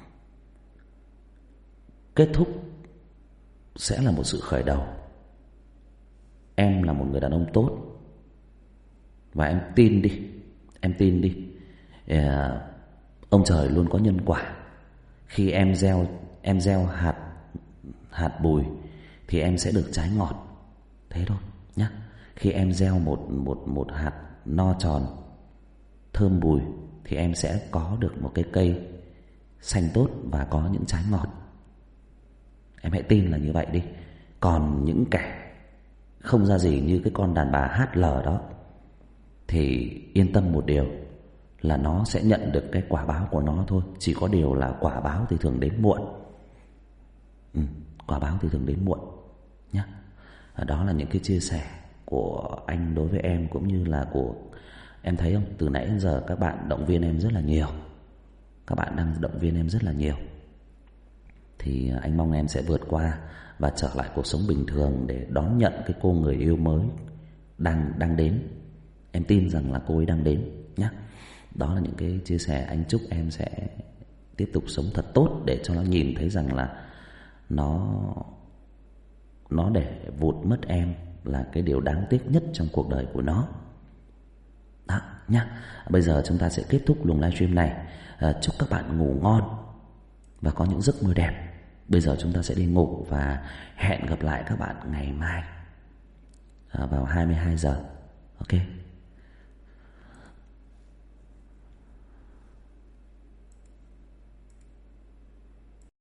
Kết thúc sẽ là một sự khởi đầu. Em là một người đàn ông tốt. Và em tin đi. Em tin đi. à, Ông trời luôn có nhân quả. Khi em gieo Em gieo hạt Hạt bùi thì em sẽ được trái ngọt. Thế thôi nhá. Khi em gieo một, một, một hạt no tròn thơm bùi thì em sẽ có được một cái cây xanh tốt và có những trái ngọt. Em hãy tin là như vậy đi. Còn những kẻ không ra gì như cái con đàn bà hát lờ đó thì yên tâm một điều là nó sẽ nhận được cái quả báo của nó thôi. Chỉ có điều là quả báo thì thường đến muộn. ừ, Quả báo thì thường đến muộn nhá. Đó là những cái chia sẻ của anh đối với em, cũng như là của em thấy không, từ nãy đến giờ các bạn động viên em rất là nhiều. Các bạn đang động viên em rất là nhiều. Thì anh mong em sẽ vượt qua và trở lại cuộc sống bình thường để đón nhận cái cô người yêu mới đang đang đến. Em tin rằng là cô ấy đang đến nhé. Đó là những cái chia sẻ. Anh chúc em sẽ tiếp tục sống thật tốt để cho nó nhìn thấy rằng là nó nó để vụt mất em là cái điều đáng tiếc nhất trong cuộc đời của nó. Đó nhá. Bây giờ chúng ta sẽ kết thúc luồng livestream này. à, Chúc các bạn ngủ ngon và có những giấc mơ đẹp. Bây giờ chúng ta sẽ đi ngủ và hẹn gặp lại các bạn ngày mai à, vào hai mươi hai giờ. Ok.